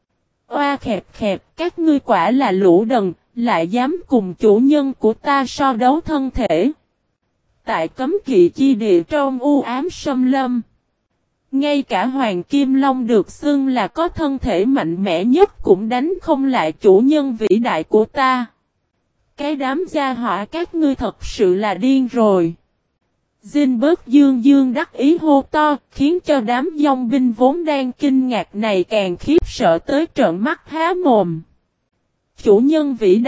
Oa khẹp khẹp, các ngươi quả là lũ đần, lại dám cùng chủ nhân của ta so đấu thân thể. Tại cấm kỵ chi địa trong u ám xâm lâm. Ngay cả Hoàng Kim Long được xưng là có thân thể mạnh mẽ nhất cũng đánh không lại chủ nhân vĩ đại của ta. Cái đám gia hỏa các ngươi thật sự là điên rồi. Zinberg dương dương đắc ý hô to, khiến cho đám dòng binh vốn đang kinh ngạc này càng khiếp sợ tới trợn mắt há mồm. Chủ nhân vĩ đại,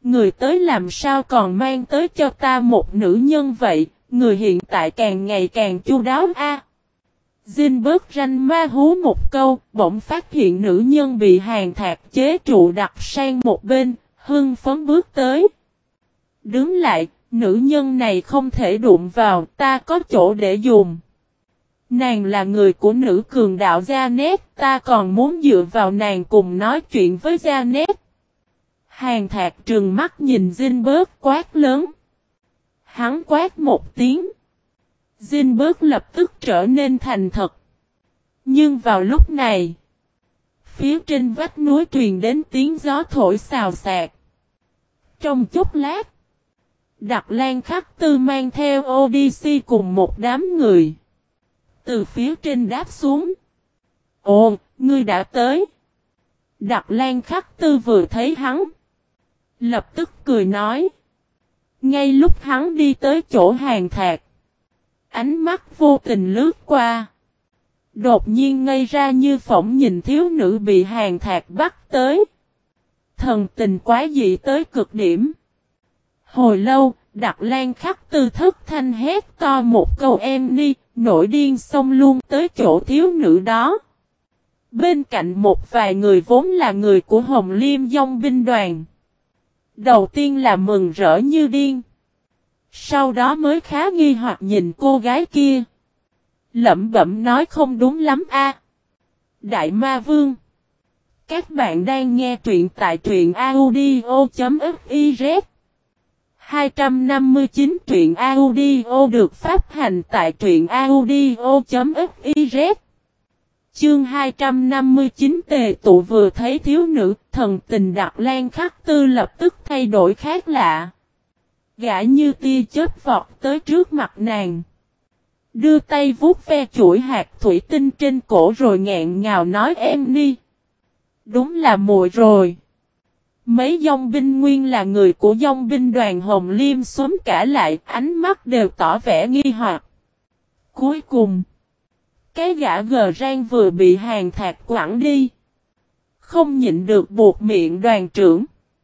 người tới làm sao còn mang tới cho ta một nữ nhân vậy, người hiện tại càng ngày càng chu đáo a. Zinberg ranh ma hú một câu, bỗng phát hiện nữ nhân bị hàng thạc chế trụ đặt sang một bên, hưng phấn bước tới. Đứng lại, nữ nhân này không thể đụng vào, ta có chỗ để dùng. Nàng là người của nữ cường đạo Janet, ta còn muốn dựa vào nàng cùng nói chuyện với Janet. Hàng thạc trừng mắt nhìn Zinberg quát lớn. Hắn quát một tiếng. Zinberg lập tức trở nên thành thật. Nhưng vào lúc này, phía trên vách núi truyền đến tiếng gió thổi xào xạc. Trong chốc lát, Đặc Lan Khắc Tư mang theo Odyssey cùng một đám người. Từ phía trên đáp xuống. Ồ, ngươi đã tới. Đặc Lan Khắc Tư vừa thấy hắn, lập tức cười nói. Ngay lúc hắn đi tới chỗ hàng thạc, ánh mắt vô tình lướt qua. Đột nhiên ngây ra như phỏng nhìn thiếu nữ bị hàng thạc bắt tới. Thần tình quá dị tới cực điểm. Hồi lâu, Đặc Lan Khắc Tư thất thanh hét to một câu em đi, nổi điên xông luôn tới chỗ thiếu nữ đó. Bên cạnh một vài người vốn là người của Hồng Liêm Dòng binh đoàn. Đầu tiên là mừng rỡ như điên. Sau đó mới khá nghi hoặc nhìn cô gái kia. Lẩm bẩm nói không đúng lắm a. Đại Ma Vương. Các bạn đang nghe truyện tại truyện audio.fiz. 259 truyện audio được phát hành tại truyện audio.fiz. Chương 259 tề tụ vừa thấy thiếu nữ, thần tình Đặc Lan Khắc Tư lập tức thay đổi khác lạ. Gã như tia chớp vọt tới trước mặt nàng. Đưa tay vuốt ve chuỗi hạt thủy tinh trên cổ rồi nghẹn ngào nói em đi. Đúng là muội rồi. Mấy dòng binh nguyên là người của dòng binh đoàn Hồng Liêm xúm cả lại, ánh mắt đều tỏ vẻ nghi hoặc. Cuối cùng, cái gã gờ rang vừa bị hàng thạc quẳng đi. Không nhịn được buộc miệng đoàn trưởng.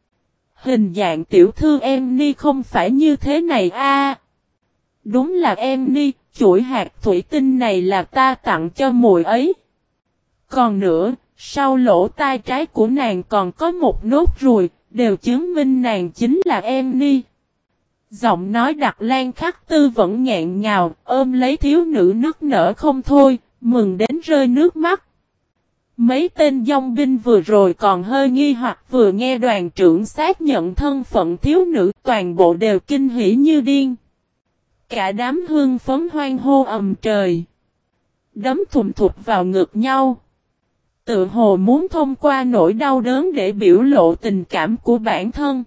Hình dạng tiểu thư em ni không phải như thế này a. Đúng là em ni, chuỗi hạt thủy tinh này là ta tặng cho muội ấy. Còn nữa, sau lỗ tai trái của nàng còn có một nốt ruồi, đều chứng minh nàng chính là em ni. Giọng nói Đặc Lan Khắc Tư vẫn nghẹn ngào, ôm lấy thiếu nữ nức nở không thôi, mừng đến rơi nước mắt. Mấy tên dòng binh vừa rồi còn hơi nghi hoặc vừa nghe đoàn trưởng xác nhận thân phận thiếu nữ, toàn bộ đều kinh hỉ như điên. Cả đám hương phấn hoan hô ầm trời. Đấm thùm thụt vào ngực nhau. Tự hồ muốn thông qua nỗi đau đớn để biểu lộ tình cảm của bản thân.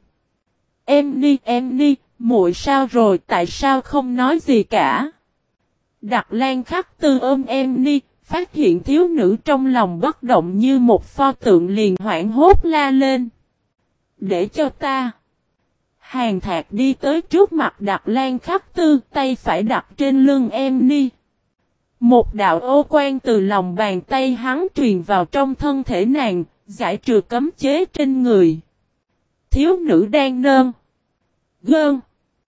Em đi, muội sao rồi, tại sao không nói gì cả? Đặc Lan Khắc Tư ôm em đi, phát hiện thiếu nữ trong lòng bất động như một pho tượng liền hoảng hốt la lên. Để cho ta. Hàng thạc đi tới trước mặt Đặc Lan Khắc Tư, tay phải đặt trên lưng em đi. Một đạo ô quan từ lòng bàn tay hắn truyền vào trong thân thể nàng, giải trừ cấm chế trên người. Thiếu nữ đang nơn. Gơn.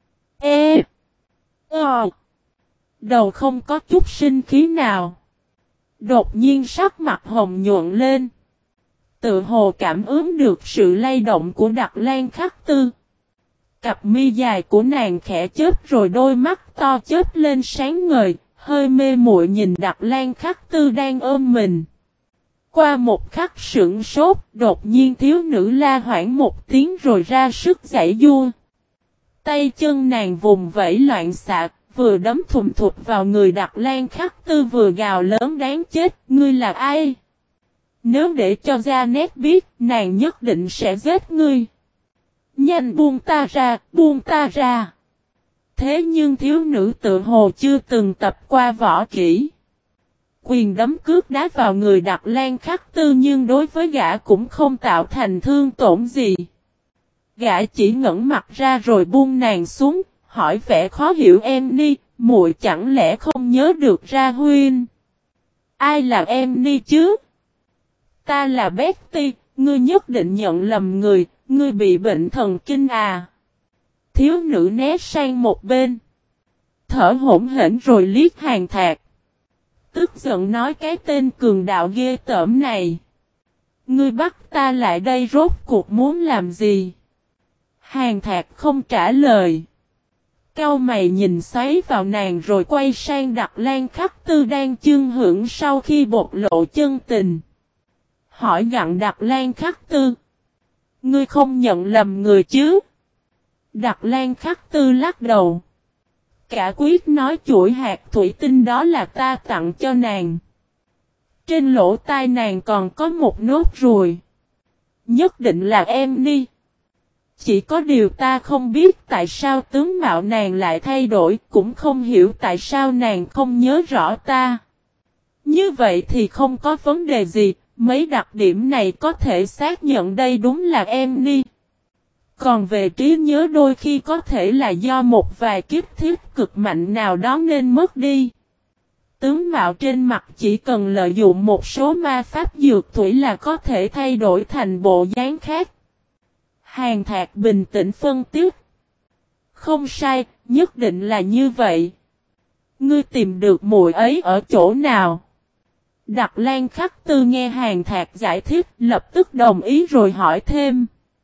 Đầu không có chút sinh khí nào. Đột nhiên sắc mặt hồng nhuận lên. Tự hồ cảm ứng được sự lay động của Đặc Lan Khắc Tư. Cặp mi dài của nàng khẽ chớp rồi đôi mắt to chớp lên sáng ngời, hơi mê muội nhìn Đặc Lan Khắc Tư đang ôm mình. Qua một khắc sững sốt, đột nhiên thiếu nữ la hoảng một tiếng rồi ra sức giãy giụa. Tay chân nàng vùng vẫy loạn xạ, vừa đấm thùm thụt vào người Đặc Lan Khắc Tư vừa gào lớn đáng chết, ngươi là ai? Nếu để cho Janet biết, nàng nhất định sẽ giết ngươi. Nhanh buông ta ra, buông ta ra. Thế nhưng thiếu nữ tự hồ chưa từng tập qua võ kỹ. Quyền đấm cước đá vào người Đặc Lan Khắc Tư nhưng đối với gã cũng không tạo thành thương tổn gì. Gã chỉ ngẩng mặt ra rồi buông nàng xuống, hỏi vẻ khó hiểu em đi, muội chẳng lẽ không nhớ được ra huynh? Ai là em đi chứ? Ta là Betty, Ngươi nhất định nhận lầm người, ngươi bị bệnh thần kinh à. Thiếu nữ né sang một bên. Thở hổn hển rồi liếc Hàn Thạc. Tức giận nói cái tên cường đạo ghê tởm này. Ngươi bắt ta lại đây rốt cuộc muốn làm gì? Hàn Thạc không trả lời. Cau mày nhìn xoáy vào nàng rồi quay sang Đặc Lan Khắc Tư đang chương hưởng sau khi bộc lộ chân tình. Hỏi gặng Đặc Lan Khắc Tư. Ngươi không nhận lầm người chứ? Đặc Lan Khắc Tư lắc đầu. Cả quyết nói chuỗi hạt thủy tinh đó là ta tặng cho nàng. Trên lỗ tai nàng còn có một nốt ruồi. Nhất định là em đi. Chỉ có điều ta không biết tại sao tướng mạo nàng lại thay đổi, cũng không hiểu tại sao nàng không nhớ rõ ta. Như vậy thì không có vấn đề gì, mấy đặc điểm này có thể xác nhận đây đúng là em đi. Còn về trí nhớ đôi khi có thể là do một vài kiếp thiết cực mạnh nào đó nên mất đi. Tướng mạo trên mặt chỉ cần lợi dụng một số ma pháp dược thủy là có thể thay đổi thành bộ dáng khác. Hàn Thạc bình tĩnh phân tích. Không sai, nhất định là như vậy. Ngươi tìm được muội ấy ở chỗ nào? Đặc Lan Khắc Tư nghe Hàn Thạc giải thích lập tức đồng ý rồi hỏi thêm.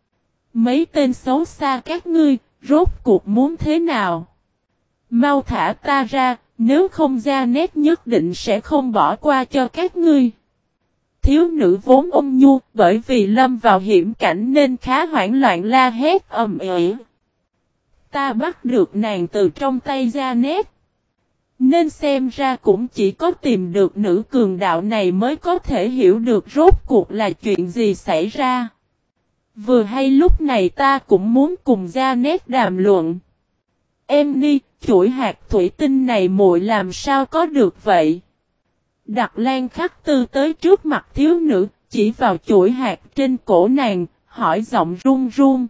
Mấy tên xấu xa các ngươi, rốt cuộc muốn thế nào? Mau thả ta ra, nếu không ra nét nhất định sẽ không bỏ qua cho các ngươi. Thiếu nữ vốn ôn nhu, bởi vì lâm vào hiểm cảnh nên khá hoảng loạn la hét ầm ĩ. Ta bắt được nàng từ trong tay ra nét. Nên xem ra cũng chỉ có tìm được nữ cường đạo này mới có thể hiểu được rốt cuộc là chuyện gì xảy ra. Vừa hay lúc này ta cũng muốn cùng ra nét đàm luận. Em đi, chuỗi hạt thủy tinh này muội làm sao có được vậy? Đặc Lan Khắc Tư tới trước mặt thiếu nữ, chỉ vào chuỗi hạt trên cổ nàng, hỏi giọng run run.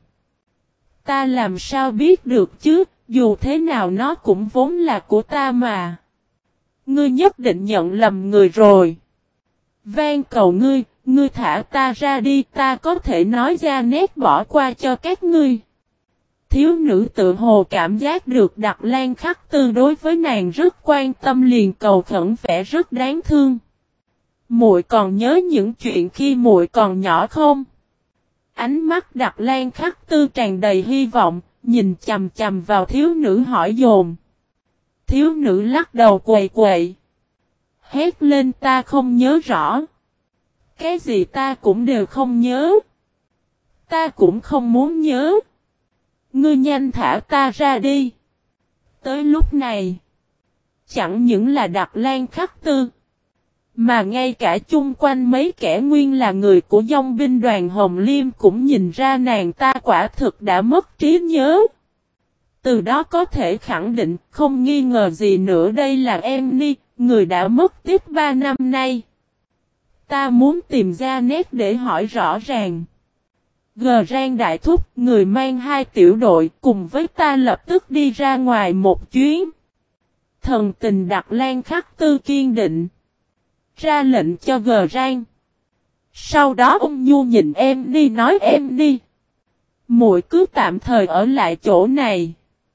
Ta làm sao biết được chứ, dù thế nào nó cũng vốn là của ta mà. Ngươi nhất định nhận lầm người rồi. Van cầu ngươi, ngươi thả ta ra đi, ta có thể nói ra nét bỏ qua cho các ngươi. Thiếu nữ tự hồ cảm giác được Đặc Lan Khắc Tư đối với nàng rất quan tâm liền cầu khẩn vẻ rất đáng thương. Muội còn nhớ những chuyện khi muội còn nhỏ không? Ánh mắt Đặc Lan Khắc Tư tràn đầy hy vọng, nhìn chằm chằm vào thiếu nữ hỏi dồn. Thiếu nữ lắc đầu quậy quậy. Hét lên ta không nhớ rõ. Cái gì ta cũng đều không nhớ. Ta cũng không muốn nhớ. Ngươi nhanh thả ta ra đi. Tới lúc này, chẳng những là Đặc Lan Khắc Tư, mà ngay cả chung quanh mấy kẻ nguyên là người của dòng binh đoàn Hồng Liêm cũng nhìn ra nàng ta quả thực đã mất trí nhớ. Từ đó có thể khẳng định không nghi ngờ gì nữa đây là em Ni, người đã mất tiếp 3 năm nay. Ta muốn tìm ra nét để hỏi rõ ràng. Gờ Rang đại thúc, người mang 2 tiểu đội cùng với ta lập tức đi ra ngoài một chuyến. Thần tình Đặc Lan Khắc Tư kiên định. Ra lệnh cho Gờ Rang. Sau đó ông Nhu nhìn em đi nói em đi. Muội cứ tạm thời ở lại chỗ này.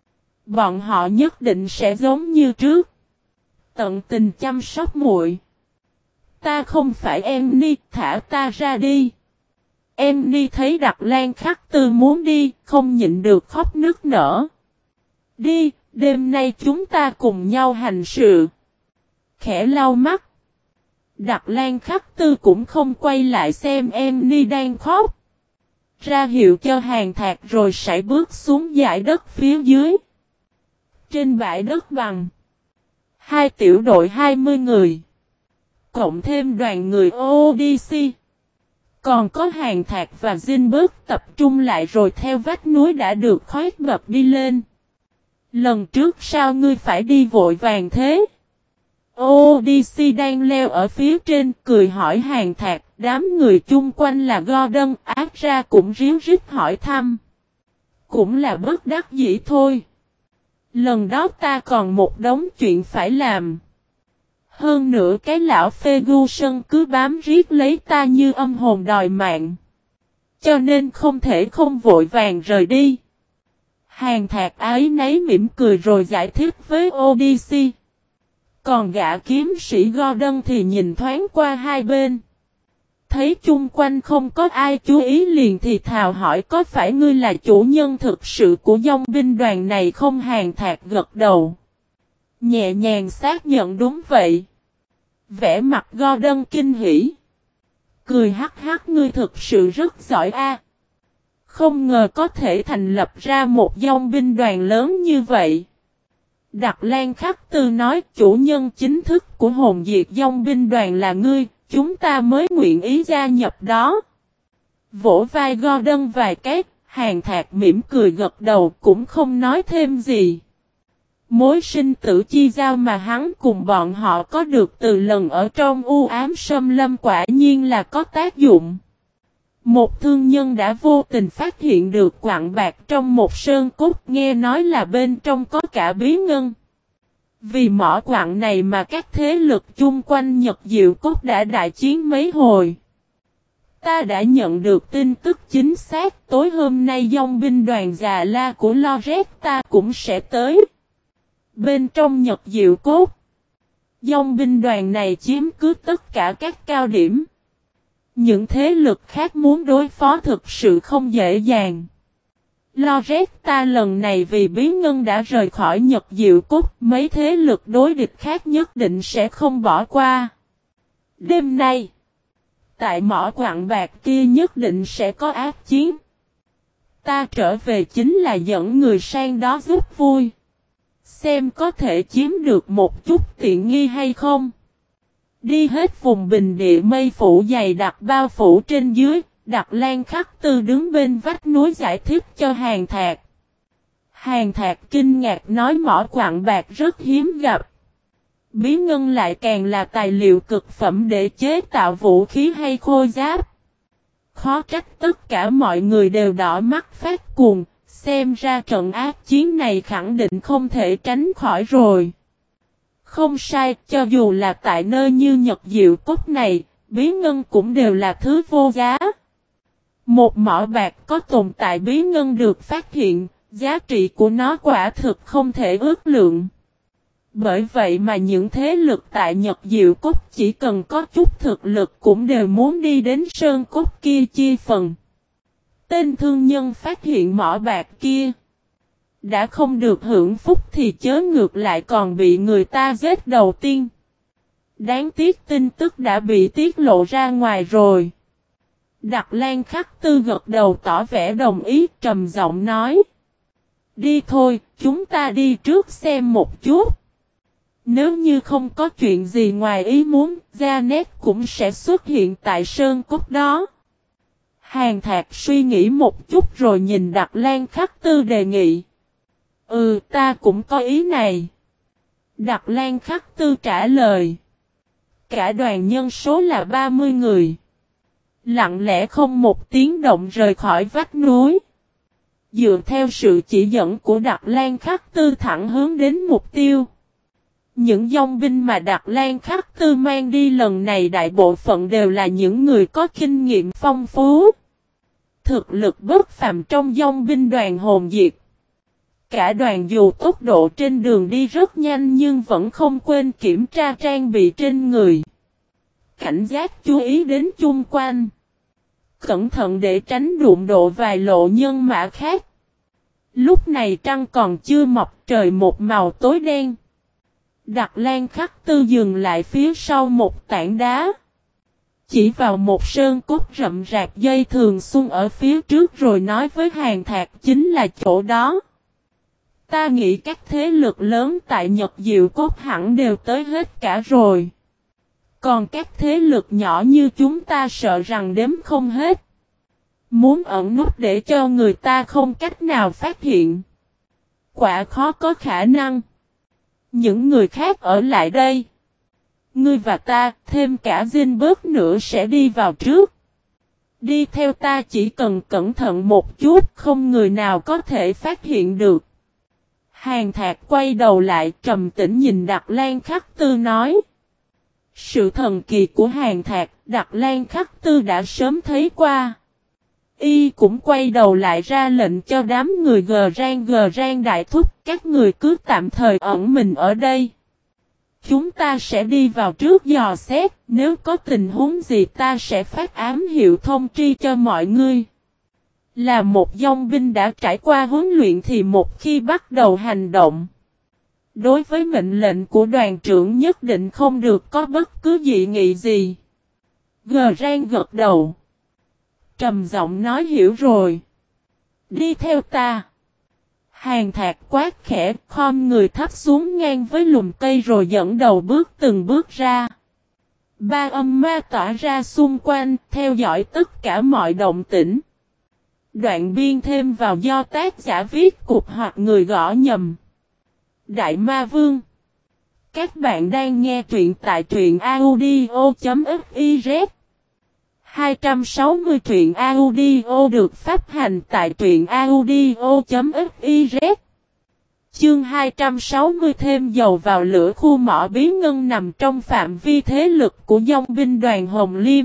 Bọn họ nhất định sẽ giống như trước. Tận tình chăm sóc muội. Ta không phải em đi, thả ta ra đi. Em đi thấy Đặc Lan Khắc Tư muốn đi, không nhịn được khóc nức nở. Đi, đêm nay chúng ta cùng nhau hành sự. Khẽ lau mắt. Đặc Lan Khắc Tư cũng không quay lại xem em đi đang khóc. Ra hiệu cho Hàn Thạc rồi sải bước xuống dải đất phía dưới. Trên bãi đất bằng. 2 tiểu đội 20 người. Cộng thêm đoàn người ODC. Còn có Hàn Thạc và Zinberg tập trung lại rồi theo vách núi đã được khoét bập đi lên. Lần trước sao ngươi phải đi vội vàng thế? ODC đang leo ở phía trên cười hỏi Hàn Thạc, đám người chung quanh là Gordon ác ra cũng ríu rít hỏi thăm. Cũng là bất đắc dĩ thôi. Lần đó ta còn một đống chuyện phải làm. Hơn nữa cái lão Ferguson cứ bám riết lấy ta như âm hồn đòi mạng. cho nên không thể không vội vàng rời đi. Hàn Thạc ái nấy mỉm cười rồi giải thích với Odyssey. Còn gã kiếm sĩ Gordon thì nhìn thoáng qua hai bên. Thấy chung quanh không có ai chú ý liền thì thào hỏi có phải ngươi là chủ nhân thực sự của dòng binh đoàn này không? Hàn Thạc gật đầu. Nhẹ nhàng xác nhận đúng vậy. Vẻ mặt Gordon kinh hỉ. Cười hắc hắc, ngươi thực sự rất giỏi a. Không ngờ có thể thành lập ra một dòng binh đoàn lớn như vậy. Đặc Lan Khắc Tư nói chủ nhân chính thức của hồn diệt dòng binh đoàn là ngươi, chúng ta mới nguyện ý gia nhập đó. Vỗ vai Gordon vài cái, Hàn Thạc mỉm cười gật đầu cũng không nói thêm gì. Mối sinh tử chi giao mà hắn cùng bọn họ có được từ lần ở trong u ám xâm lâm quả nhiên là có tác dụng. Một thương nhân đã vô tình phát hiện được quặng bạc trong một sơn cốt, nghe nói là bên trong có cả bí ngân. Vì mỏ quặng này mà các thế lực chung quanh Nhật Diệu Cốt đã đại chiến mấy hồi. Ta đã nhận được tin tức chính xác, tối hôm nay dòng binh đoàn già la của Loret ta cũng sẽ tới. Bên trong Nhật Diệu Cốt, dòng binh đoàn này chiếm cứ tất cả các cao điểm. Những thế lực khác muốn đối phó thực sự không dễ dàng. Loret ta lần này vì bí ngân đã rời khỏi Nhật Diệu Cốt, mấy thế lực đối địch khác nhất định sẽ không bỏ qua. Đêm nay, tại mỏ quặng bạc kia nhất định sẽ có ác chiến. Ta trở về chính là dẫn người sang đó giúp vui. Xem có thể chiếm được một chút tiện nghi hay không. Đi hết vùng bình địa mây phủ dày đặc bao phủ trên dưới, Đặc Lan Khắc Tư đứng bên vách núi giải thích cho Hàn Thạc. Hàn Thạc kinh ngạc nói mỏ quặng bạc rất hiếm gặp. Bí ngân lại càng là tài liệu cực phẩm để chế tạo vũ khí hay khôi giáp. Khó trách tất cả mọi người đều đỏ mắt phát cuồng, xem ra trận ác chiến này khẳng định không thể tránh khỏi rồi. Không sai, cho dù là tại nơi như Nhật Diệu Cốt này, bí ngân cũng đều là thứ vô giá. Một mỏ bạc có tồn tại bí ngân được phát hiện, giá trị của nó quả thực không thể ước lượng. Bởi vậy mà những thế lực tại Nhật Diệu Cốt chỉ cần có chút thực lực cũng đều muốn đi đến sơn cốt kia chia phần. Tên thương nhân phát hiện mỏ bạc kia đã không được hưởng phúc thì chớ ngược lại còn bị người ta giết đầu tiên. Đáng tiếc tin tức đã bị tiết lộ ra ngoài rồi. Đặc Lan Khắc Tư gật đầu tỏ vẻ đồng ý, trầm giọng nói. Đi thôi, chúng ta đi trước xem một chút. Nếu như không có chuyện gì ngoài ý muốn, Janet cũng sẽ xuất hiện tại sơn cốt đó. Hàn Thạc suy nghĩ một chút rồi nhìn Đặc Lan Khắc Tư đề nghị. Ta cũng có ý này. Đặc Lan Khắc Tư trả lời. Cả đoàn nhân số là 30 người. Lặng lẽ không một tiếng động rời khỏi vách núi. Dựa theo sự chỉ dẫn của Đặc Lan Khắc Tư thẳng hướng đến mục tiêu. Những dòng binh mà Đặc Lan Khắc Tư mang đi lần này đại bộ phận đều là những người có kinh nghiệm phong phú. Thực lực bất phàm trong dòng binh đoàn hồn diệt. Cả đoàn dù tốc độ trên đường đi rất nhanh nhưng vẫn không quên kiểm tra trang bị trên người. Cảnh giác chú ý đến chung quanh. Cẩn thận để tránh đụng độ vài lộ nhân mã khác. Lúc này trăng còn chưa mọc, trời một màu tối đen. Đặc Lan Khắc Tư dừng lại phía sau một tảng đá. Chỉ vào một sơn cốt rậm rạp dây thường xuân ở phía trước rồi nói với Hàn Thạc chính là chỗ đó. Ta nghĩ các thế lực lớn tại Nhật Diệu Cốt hẳn đều tới hết cả rồi. Còn các thế lực nhỏ như chúng ta sợ rằng đếm không hết. Muốn ẩn nút để cho người ta không cách nào phát hiện. Quả khó có khả năng. Những người khác ở lại đây. Ngươi và ta, thêm cả Zinberg nữa sẽ đi vào trước. Đi theo ta chỉ cần cẩn thận một chút, không người nào có thể phát hiện được. Hàn Thạc quay đầu lại trầm tĩnh nhìn Đặc Lan Khắc Tư nói. Sự thần kỳ của Hàn Thạc, Đặc Lan Khắc Tư đã sớm thấy qua. Y cũng quay đầu lại ra lệnh cho đám người gờ rang đại thúc, các người cứ tạm thời ẩn mình ở đây. Chúng ta sẽ đi vào trước dò xét, nếu có tình huống gì ta sẽ phát ám hiệu thông tri cho mọi người. Là một dòng binh đã trải qua huấn luyện thì một khi bắt đầu hành động, đối với mệnh lệnh của đoàn trưởng nhất định không được có bất cứ dị nghị gì. Gờ rang gật đầu, trầm giọng nói hiểu rồi. Đi theo ta. Hàng Thạc quát khẽ, khom người thấp xuống ngang với lùm cây rồi dẫn đầu bước từng bước ra. Ba âm ma tỏa ra xung quanh, theo dõi tất cả mọi động tĩnh. Đoạn biên thêm vào do tác giả viết cục hoặc người gõ nhầm. Đại Ma Vương. Các bạn đang nghe truyện tại truyện audio.fiz. 260 truyện audio được phát hành tại truyện audio.fiz. Chương 260 thêm dầu vào lửa. Khu mỏ bí ngân nằm trong phạm vi thế lực của dòng binh đoàn Hồng Liêm.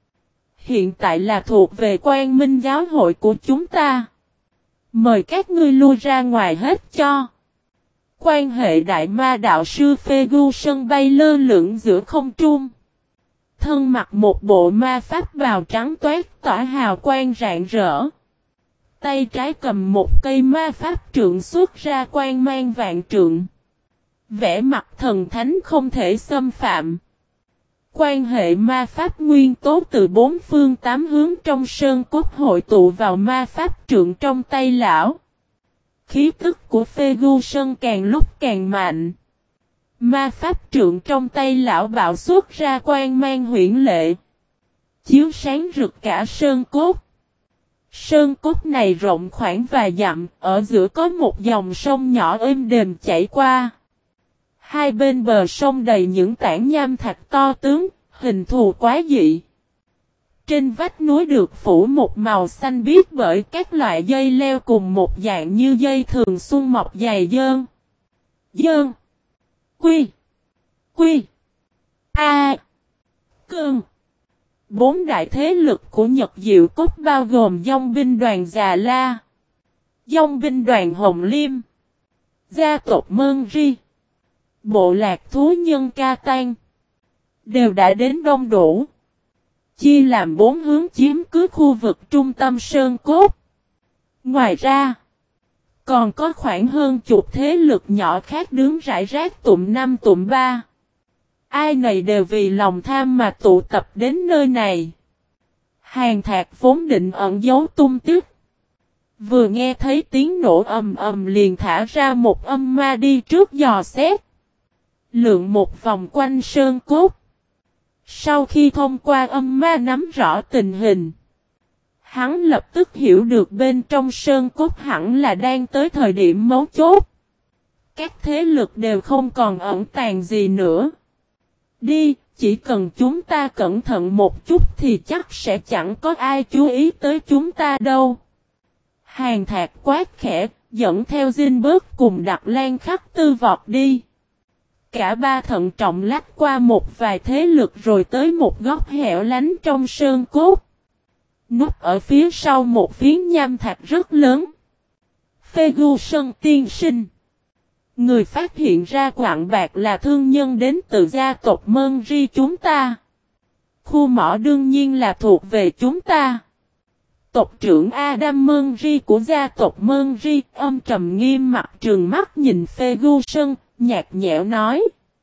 Hiện tại là thuộc về Quang Minh giáo hội của chúng ta. Mời các ngươi lui ra ngoài hết cho. Quan hệ đại ma đạo sư Ferguson bay lơ lửng giữa không trung. Thân mặc một bộ ma pháp bào trắng toát tỏa hào quang rạng rỡ. Tay trái cầm một cây ma pháp trượng xuất ra quang mang vạn trượng. Vẻ mặt thần thánh không thể xâm phạm. Quan hệ ma pháp nguyên tố từ bốn phương tám hướng trong sơn cốt hội tụ vào ma pháp trượng trong tay lão. Khí tức của Ferguson càng lúc càng mạnh. Ma pháp trượng trong tay lão bạo xuất ra quang mang huyễn lệ. Chiếu sáng rực cả sơn cốt. Sơn cốt này rộng khoảng vài dặm, ở giữa có một dòng sông nhỏ êm đềm chảy qua. Hai bên bờ sông đầy những tảng nham thạch to tướng, hình thù quá dị. Trên vách núi được phủ một màu xanh biếc bởi các loại dây leo cùng một dạng như dây thường xuân mọc dày dơn. Dơn. Quy. Quy. A. Cơn. Bốn đại thế lực của Nhật Diệu Cốt bao gồm dòng binh đoàn Già La, dòng binh đoàn Hồng Liêm, gia tộc Mơn Ri, bộ lạc thú nhân Ca Tan, đều đã đến đông đủ. Chia làm bốn hướng chiếm cứ khu vực trung tâm sơn cốt. Ngoài ra, còn có khoảng hơn chục thế lực nhỏ khác đứng rải rác tụm năm tụm ba. Ai nấy đều vì lòng tham mà tụ tập đến nơi này. Hàng Thạc vốn định ẩn giấu tung tích. Vừa nghe thấy tiếng nổ ầm ầm liền thả ra một âm ma đi trước dò xét. Lượn một vòng quanh sơn cốt. Sau khi thông qua âm ma nắm rõ tình hình, hắn lập tức hiểu được bên trong sơn cốt hẳn là đang tới thời điểm mấu chốt. Các thế lực đều không còn ẩn tàng gì nữa. Đi, chỉ cần chúng ta cẩn thận một chút thì chắc sẽ chẳng có ai chú ý tới chúng ta đâu. Hàng Thạc quát khẽ, dẫn theo Zinberg cùng Đặc Lan Khắc Tư vọt đi. Cả ba thận trọng lách qua một vài thế lực rồi tới một góc hẻo lánh trong sơn cốt. Núp ở phía sau một phiến nham thạch rất lớn. Ferguson tiên sinh. Người phát hiện ra quặng bạc là thương nhân đến từ gia tộc Mơn Ri chúng ta. Khu mỏ đương nhiên là thuộc về chúng ta. Tộc trưởng Adam Mơn Ri của gia tộc Mơn Ri âm trầm nghiêm mặt trừng mắt nhìn Ferguson, nhạt nhẽo nói.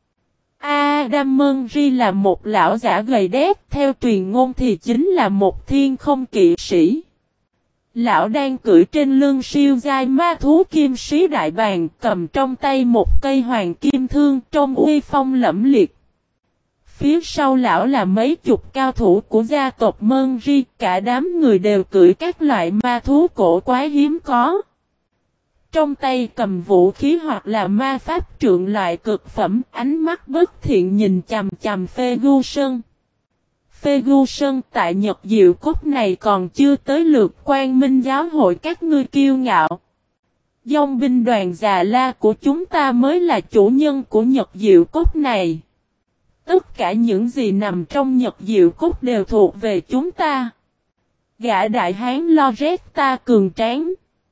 Adam Mơn Ri là một lão giả gầy đét, theo truyền ngôn thì chính là một thiên không kỵ sĩ. Lão đang cưỡi trên lưng siêu giai ma thú kim sĩ đại bàng, cầm trong tay một cây hoàng kim thương trong uy phong lẫm liệt. Phía sau lão là mấy chục cao thủ của gia tộc Mơn Ri, cả đám người đều cưỡi các loại ma thú cổ quái hiếm có. Trong tay cầm vũ khí hoặc là ma pháp trượng loại cực phẩm, ánh mắt bất thiện nhìn chằm chằm Ferguson. Ferguson, tại Nhật Diệu Cốt này còn chưa tới lượt Quang Minh giáo hội các ngươi kiêu ngạo. Dòng binh đoàn Già La của chúng ta mới là chủ nhân của Nhật Diệu Cốt này. Tất cả những gì nằm trong Nhật Diệu Cốt đều thuộc về chúng ta. Gã đại hán Loretta cường tráng.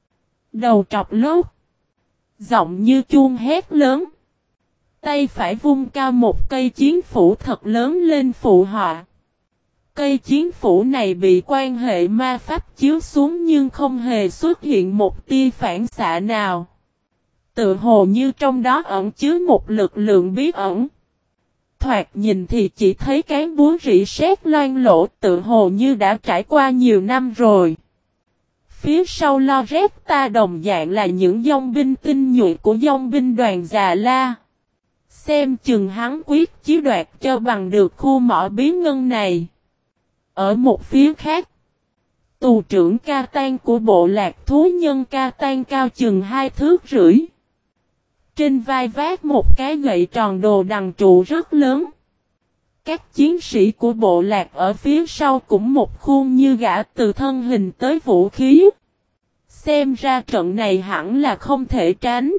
Đầu trọc lốt. Giọng như chuông hét lớn. Tay phải vung cao một cây chiến phủ thật lớn lên phụ họa. Cây chiến phủ này bị quan hệ ma pháp chiếu xuống nhưng không hề xuất hiện một tia phản xạ nào. Tự hồ như trong đó ẩn chứa một lực lượng bí ẩn. Thoạt nhìn thì chỉ thấy cán búa rỉ sét loang lổ tự hồ như đã trải qua nhiều năm rồi. Phía sau Loretta đồng dạng là những dòng binh tinh nhuệ của dòng binh đoàn Già La. Xem chừng hắn quyết chí đoạt cho bằng được khu mỏ bí ngân này. Ở một phía khác, tù trưởng Catan của bộ lạc thú nhân Catan cao chừng 2 thước rưỡi. Trên vai vác một cái gậy tròn đồ đằng trụ rất lớn. Các chiến sĩ của bộ lạc ở phía sau cũng một khuôn như gã từ thân hình tới vũ khí. Xem ra trận này hẳn là không thể tránh.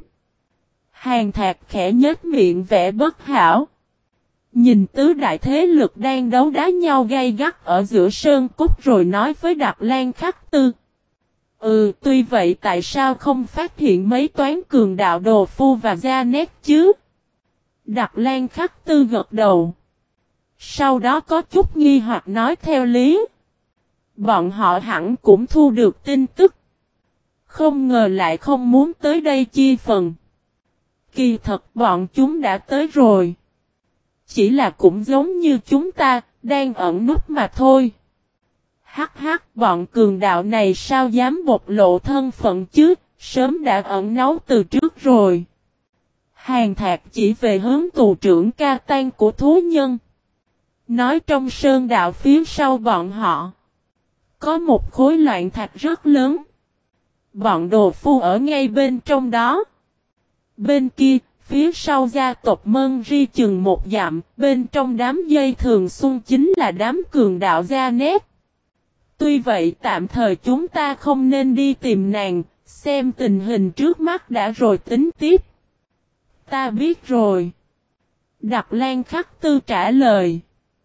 Hàn Thạc khẽ nhếch miệng vẻ bất hảo. Nhìn tứ đại thế lực đang đấu đá nhau gay gắt ở giữa sơn cốt rồi nói với Đặc Lan Khắc Tư. Tuy vậy tại sao không phát hiện mấy toán cường đạo Đồ Phu và Gia Nét chứ? Đặc Lan Khắc Tư gật đầu. Sau đó có chút nghi hoặc nói theo lý. Bọn họ hẳn cũng thu được tin tức. Không ngờ lại không muốn tới đây chia phần. Kỳ thật bọn chúng đã tới rồi. Chỉ là cũng giống như chúng ta, đang ẩn núp mà thôi. Hắc hắc, bọn cường đạo này sao dám bộc lộ thân phận chứ, sớm đã ẩn náu từ trước rồi. Hàn Thạc chỉ về hướng tù trưởng Catan của thú nhân. Nói trong sơn đạo phía sau bọn họ. Có một khối loạn thạch rất lớn. Bọn Đồ Phu ở ngay bên trong đó. Bên kia, phía sau gia tộc Mân Ri chừng một dặm, bên trong đám dây thường xuân chính là đám cường đạo Gia Nét. Tuy vậy tạm thời chúng ta không nên đi tìm nàng, xem tình hình trước mắt đã rồi tính tiếp. Ta biết rồi. Đặc Lan Khắc Tư trả lời.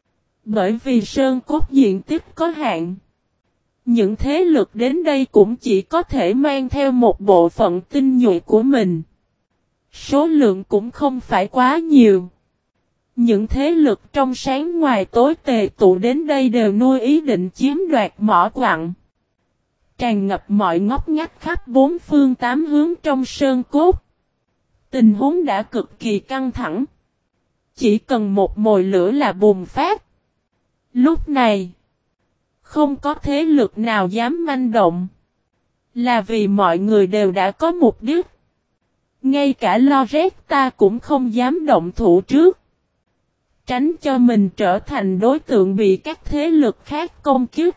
Bởi vì sơn cốt diện tích có hạn. Những thế lực đến đây cũng chỉ có thể mang theo một bộ phận tinh nhuệ của mình. Số lượng cũng không phải quá nhiều. Những thế lực trong sáng ngoài tối tề tụ đến đây đều nuôi ý định chiếm đoạt mỏ quặng. Tràn ngập mọi ngóc ngách khắp bốn phương tám hướng trong sơn cốt. Tình huống đã cực kỳ căng thẳng. Chỉ cần một mồi lửa là bùng phát. Lúc này, không có thế lực nào dám manh động. Là vì mọi người đều đã có mục đích. Ngay cả Loretta cũng không dám động thủ trước. Tránh cho mình trở thành đối tượng bị các thế lực khác công kích.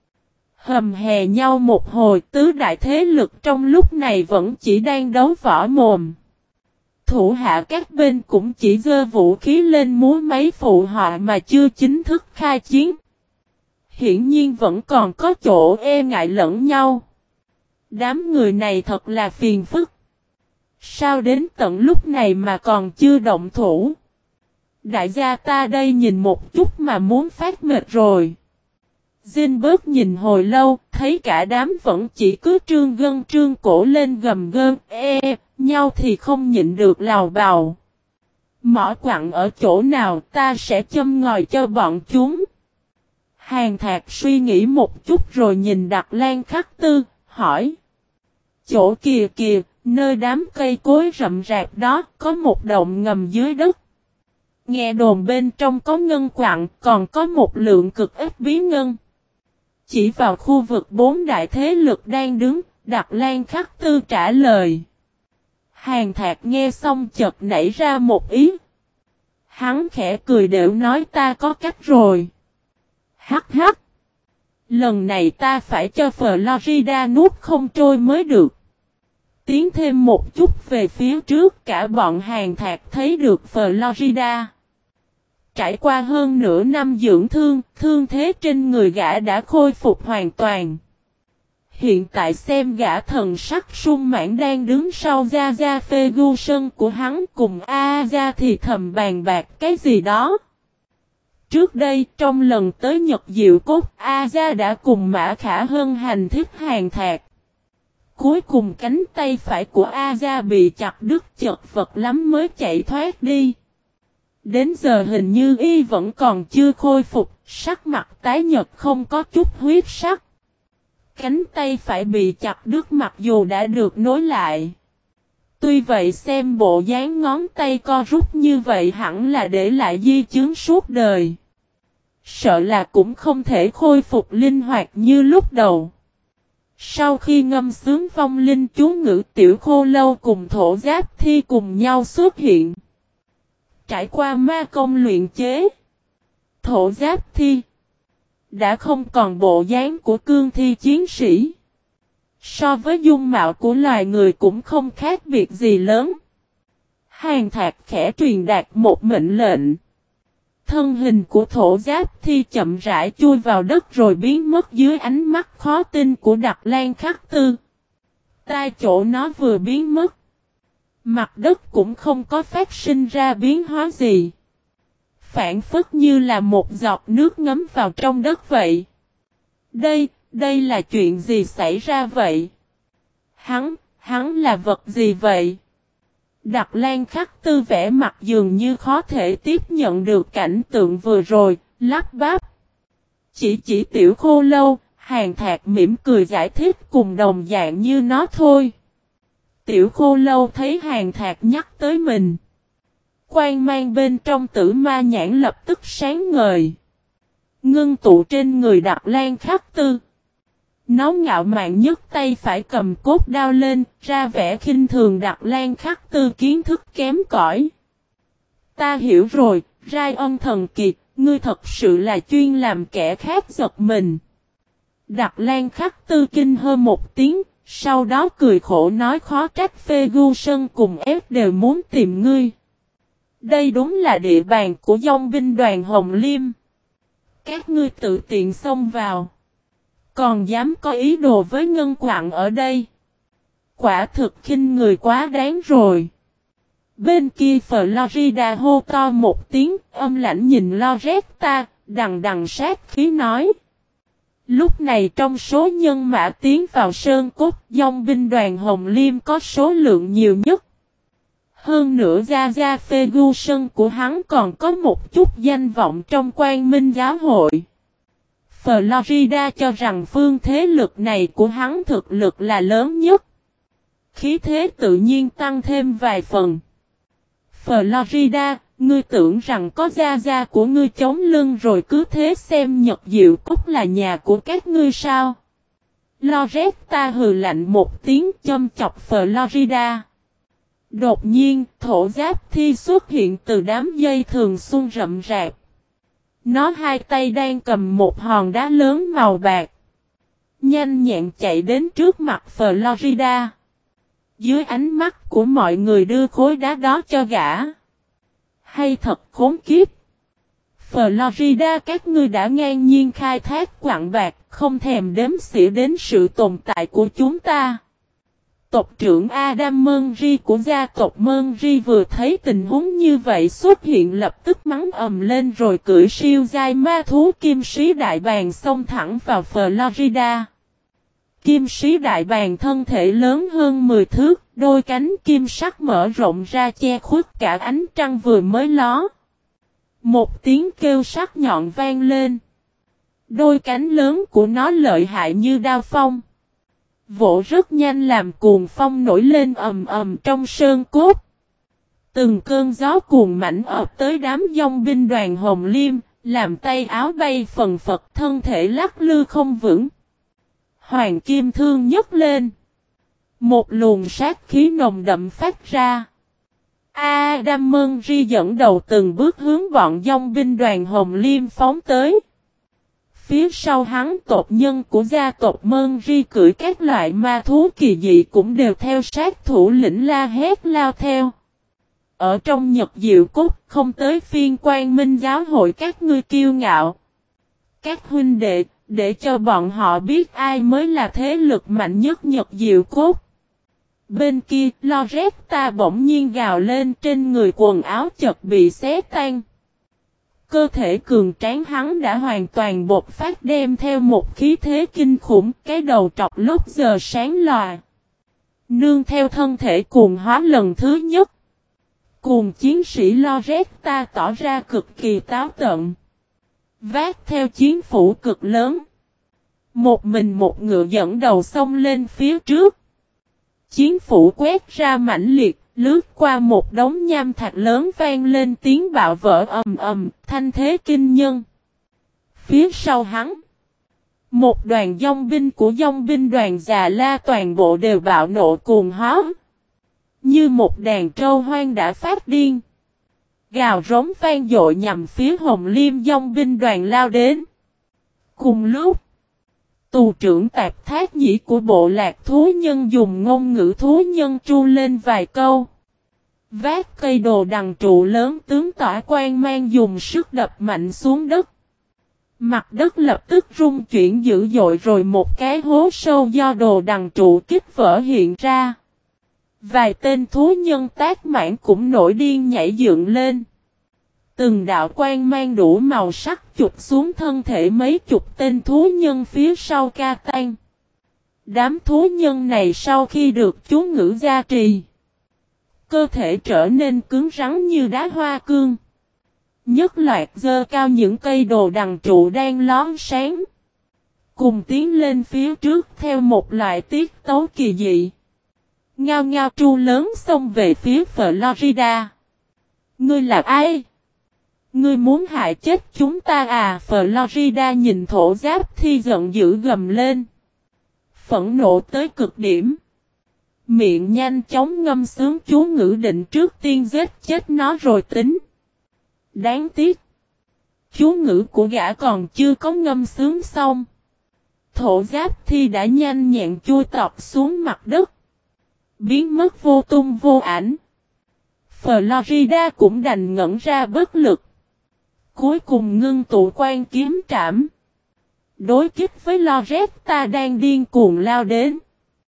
Hầm hè nhau một hồi, tứ đại thế lực trong lúc này vẫn chỉ đang đấu võ mồm. Thủ hạ các bên cũng chỉ giơ vũ khí lên múa máy phụ họa mà chưa chính thức khai chiến. Hiển nhiên vẫn còn có chỗ e ngại lẫn nhau. Đám người này thật là phiền phức. Sao đến tận lúc này mà còn chưa động thủ? Đại gia ta đây nhìn một chút mà muốn phát mệt rồi. Zinberg nhìn hồi lâu, thấy cả đám vẫn chỉ cứ trương gân trương cổ lên gầm gơn, nhau thì không nhịn được lào bào. Mỏ quặng ở chỗ nào ta sẽ châm ngòi cho bọn chúng. Hàn Thạc suy nghĩ một chút rồi nhìn Đặc Lan Khắc Tư, hỏi. Chỗ kìa kìa, nơi đám cây cối rậm rạp đó có một động ngầm dưới đất. Nghe đồn bên trong có ngân quặng, còn có một lượng cực ít bí ngân. Chỉ vào khu vực bốn đại thế lực đang đứng, Đặc Lan Khắc Tư trả lời. Hàn Thạc nghe xong chợt nảy ra một ý. Hắn khẽ cười đểu nói ta có cách rồi. Hắc hắc. Lần này ta phải cho Florida nuốt không trôi mới được. Tiến thêm một chút về phía trước cả bọn Hàn Thạc thấy được Florida. Trải qua hơn nửa năm dưỡng thương, thương thế trên người gã đã khôi phục hoàn toàn. Hiện tại xem gã thần sắc sung mãn đang đứng sau Gia Gia Ferguson của hắn cùng Aja thì thầm bàn bạc cái gì đó. Trước đây, trong lần tới Nhật Diệu Cốt, A-gia đã cùng Mã Khả Hân hành thích Hàn Thạc. Cuối cùng cánh tay phải của A-gia bị chặt đứt, chật vật lắm mới chạy thoát đi. Đến giờ hình như y vẫn còn chưa khôi phục, sắc mặt tái nhợt không có chút huyết sắc. Cánh tay phải bị chặt đứt mặc dù đã được nối lại. Tuy vậy xem bộ dáng ngón tay co rút như vậy hẳn là để lại di chứng suốt đời. Sợ là cũng không thể khôi phục linh hoạt như lúc đầu. Sau khi ngâm sướng vong linh chú ngữ, Tiểu Khô Lâu cùng Thổ Giáp Thi cùng nhau xuất hiện. Trải qua ma công luyện chế, Thổ Giáp Thi đã không còn bộ dáng của cương thi chiến sĩ. So với dung mạo của loài người cũng không khác biệt gì lớn. Hàn Thạc khẽ truyền đạt một mệnh lệnh. Thân hình của Thổ Giáp Thi chậm rãi chui vào đất rồi biến mất dưới ánh mắt khó tin của Đặc Lan Khắc Tư. Tai chỗ nó vừa biến mất, mặt đất cũng không có phát sinh ra biến hóa gì. Phản phất như là một giọt nước ngấm vào trong đất vậy. Đây là chuyện gì xảy ra vậy? Hắn là vật gì vậy? Đặc Lan Khắc Tư vẻ mặt dường như khó thể tiếp nhận được cảnh tượng vừa rồi, lắp bắp. Chỉ Tiểu Khô Lâu, Hàn Thạc mỉm cười giải thích cùng đồng dạng như nó thôi. Tiểu Khô Lâu thấy Hàn Thạc nhắc tới mình. Quang mang bên trong Tử Ma nhãn lập tức sáng ngời. Ngưng tụ trên người Đặc Lan Khắc Tư. Nó ngạo mạn nhấc tay phải cầm cốt đao lên, ra vẻ khinh thường Đặc Lan Khắc Tư kiến thức kém cỏi. Ta hiểu rồi, Rai Ân thần kiệt, ngươi thật sự là chuyên làm kẻ khác giật mình. Đặc Lan Khắc Tư kinh hơ một tiếng, sau đó cười khổ nói khó trách Phê Gu Sơn cùng ép đều muốn tìm ngươi. Đây đúng là địa bàn của dòng binh đoàn Hồng Liêm. Các ngươi tự tiện xông vào. Còn dám có ý đồ với Ngân Quặng ở đây. Quả thực khinh người quá đáng rồi. Bên kia Florida hô to một tiếng, âm lãnh nhìn Loretta, đằng sát khí nói. Lúc này trong số nhân mã tiến vào Sơn Cốt, dòng binh đoàn Hồng Liêm có số lượng nhiều nhất. Hơn nữa Gia Ferguson của hắn còn có một chút danh vọng trong Quang Minh giáo hội. Florida cho rằng phương thế lực này của hắn thực lực là lớn nhất. Khí thế tự nhiên tăng thêm vài phần. Florida, ngươi tưởng rằng có Gia của ngươi chống lưng rồi cứ thế xem Nhật Diệu Cốt là nhà của các ngươi sao? Loretta hừ lạnh một tiếng châm chọc Florida. Đột nhiên, Thổ Giáp Thi xuất hiện từ đám dây thường xuân rậm rạp. Nó hai tay đang cầm một hòn đá lớn màu bạc. Nhanh nhẹn chạy đến trước mặt Florida. Dưới ánh mắt của mọi người đưa khối đá đó cho gã. Hay thật khốn kiếp. Florida các ngươi đã ngang nhiên khai thác quặng bạc, không thèm đếm xỉa đến sự tồn tại của chúng ta. Tộc trưởng Adam Mönri của gia tộc Mönri vừa thấy tình huống như vậy xuất hiện lập tức mắng ầm lên rồi cưỡi siêu giai ma thú kim sĩ đại bàng xông thẳng vào Florida. Kim sĩ đại bàng thân thể lớn hơn 10 thước, đôi cánh kim sắc mở rộng ra che khuất cả ánh trăng vừa mới ló. Một tiếng kêu sắc nhọn vang lên. Đôi cánh lớn của nó lợi hại như đao phong. Vỗ rất nhanh làm cuồng phong nổi lên ầm ầm trong sơn cốt. Từng cơn gió cuồng mãnh ập tới đám dòng binh đoàn Hồng Liêm, làm tay áo bay phần phật thân thể lắc lư không vững. Hoàng kim thương nhấc lên. Một luồng sát khí nồng đậm phát ra. Adam Mönri dẫn đầu từng bước hướng bọn dòng binh đoàn Hồng Liêm phóng tới. Phía sau hắn tộc nhân của gia tộc Mönri cưỡi các loại ma thú kỳ dị cũng đều theo sát thủ lĩnh la hét lao theo. Ở trong Nhật Diệu Cốt không tới phiên Quang Minh giáo hội các ngươi kiêu ngạo. Các huynh đệ, để cho bọn họ biết ai mới là thế lực mạnh nhất Nhật Diệu Cốt. Bên kia, Loretta bỗng nhiên gào lên trên người quần áo chợt bị xé tan. Cơ thể cường tráng hắn đã hoàn toàn bộc phát đem theo một khí thế kinh khủng, cái đầu trọc lúc giờ sáng lòa. Nương theo thân thể cuồng hóa lần thứ nhất. Cuồng chiến sĩ Loretta tỏ ra cực kỳ táo tợn. Vác theo chiến phủ cực lớn. Một mình một ngựa dẫn đầu xông lên phía trước. Chiến phủ quét ra mãnh liệt, lướt qua một đống nham thạch lớn vang lên tiếng bạo vỡ ầm ầm, thanh thế kinh nhân. Phía sau hắn, một đoàn dòng binh của dòng binh đoàn Già La toàn bộ đều bạo nộ cuồng hóa. Như một đàn trâu hoang đã phát điên. Gào rống vang dội nhằm phía Hồng Liêm dòng binh đoàn lao đến. Cùng lúc, tù trưởng Tạp Thác Nhĩ của bộ lạc thú nhân dùng ngôn ngữ thú nhân tru lên vài câu. Vác cây đồ đằng trụ lớn tướng tỏa quan mang dùng sức đập mạnh xuống đất. Mặt đất lập tức rung chuyển dữ dội rồi một cái hố sâu do đồ đằng trụ kích vỡ hiện ra. Vài tên thú nhân tác mãn cũng nổi điên nhảy dựng lên. Từng đạo quang mang đủ màu sắc chụp xuống thân thể mấy chục tên thú nhân phía sau ca tan. Đám thú nhân này sau khi được chú ngữ gia trì, cơ thể trở nên cứng rắn như đá hoa cương. Nhất loạt giơ cao những cây đồ đằng trụ đang lón sáng. Cùng tiến lên phía trước theo một loại tiết tấu kỳ dị. Ngao ngao tru lớn xông về phía Florida. Ngươi là ai? Ngươi muốn hại chết chúng ta à? Florida nhìn thổ giáp thi giận dữ gầm lên. Phẫn nộ tới cực điểm. Miệng nhanh chóng ngâm sướng chú ngữ định trước tiên giết chết nó rồi tính. Đáng tiếc. Chú ngữ của gã còn chưa có ngâm sướng xong. Thổ giáp thi đã nhanh nhẹn chui tọt xuống mặt đất. Biến mất vô tung vô ảnh. Florida cũng đành ngẩn ra bất lực. Cuối cùng ngưng tụ quan kiếm trảm. Đối kích với Loretta đang điên cuồng lao đến.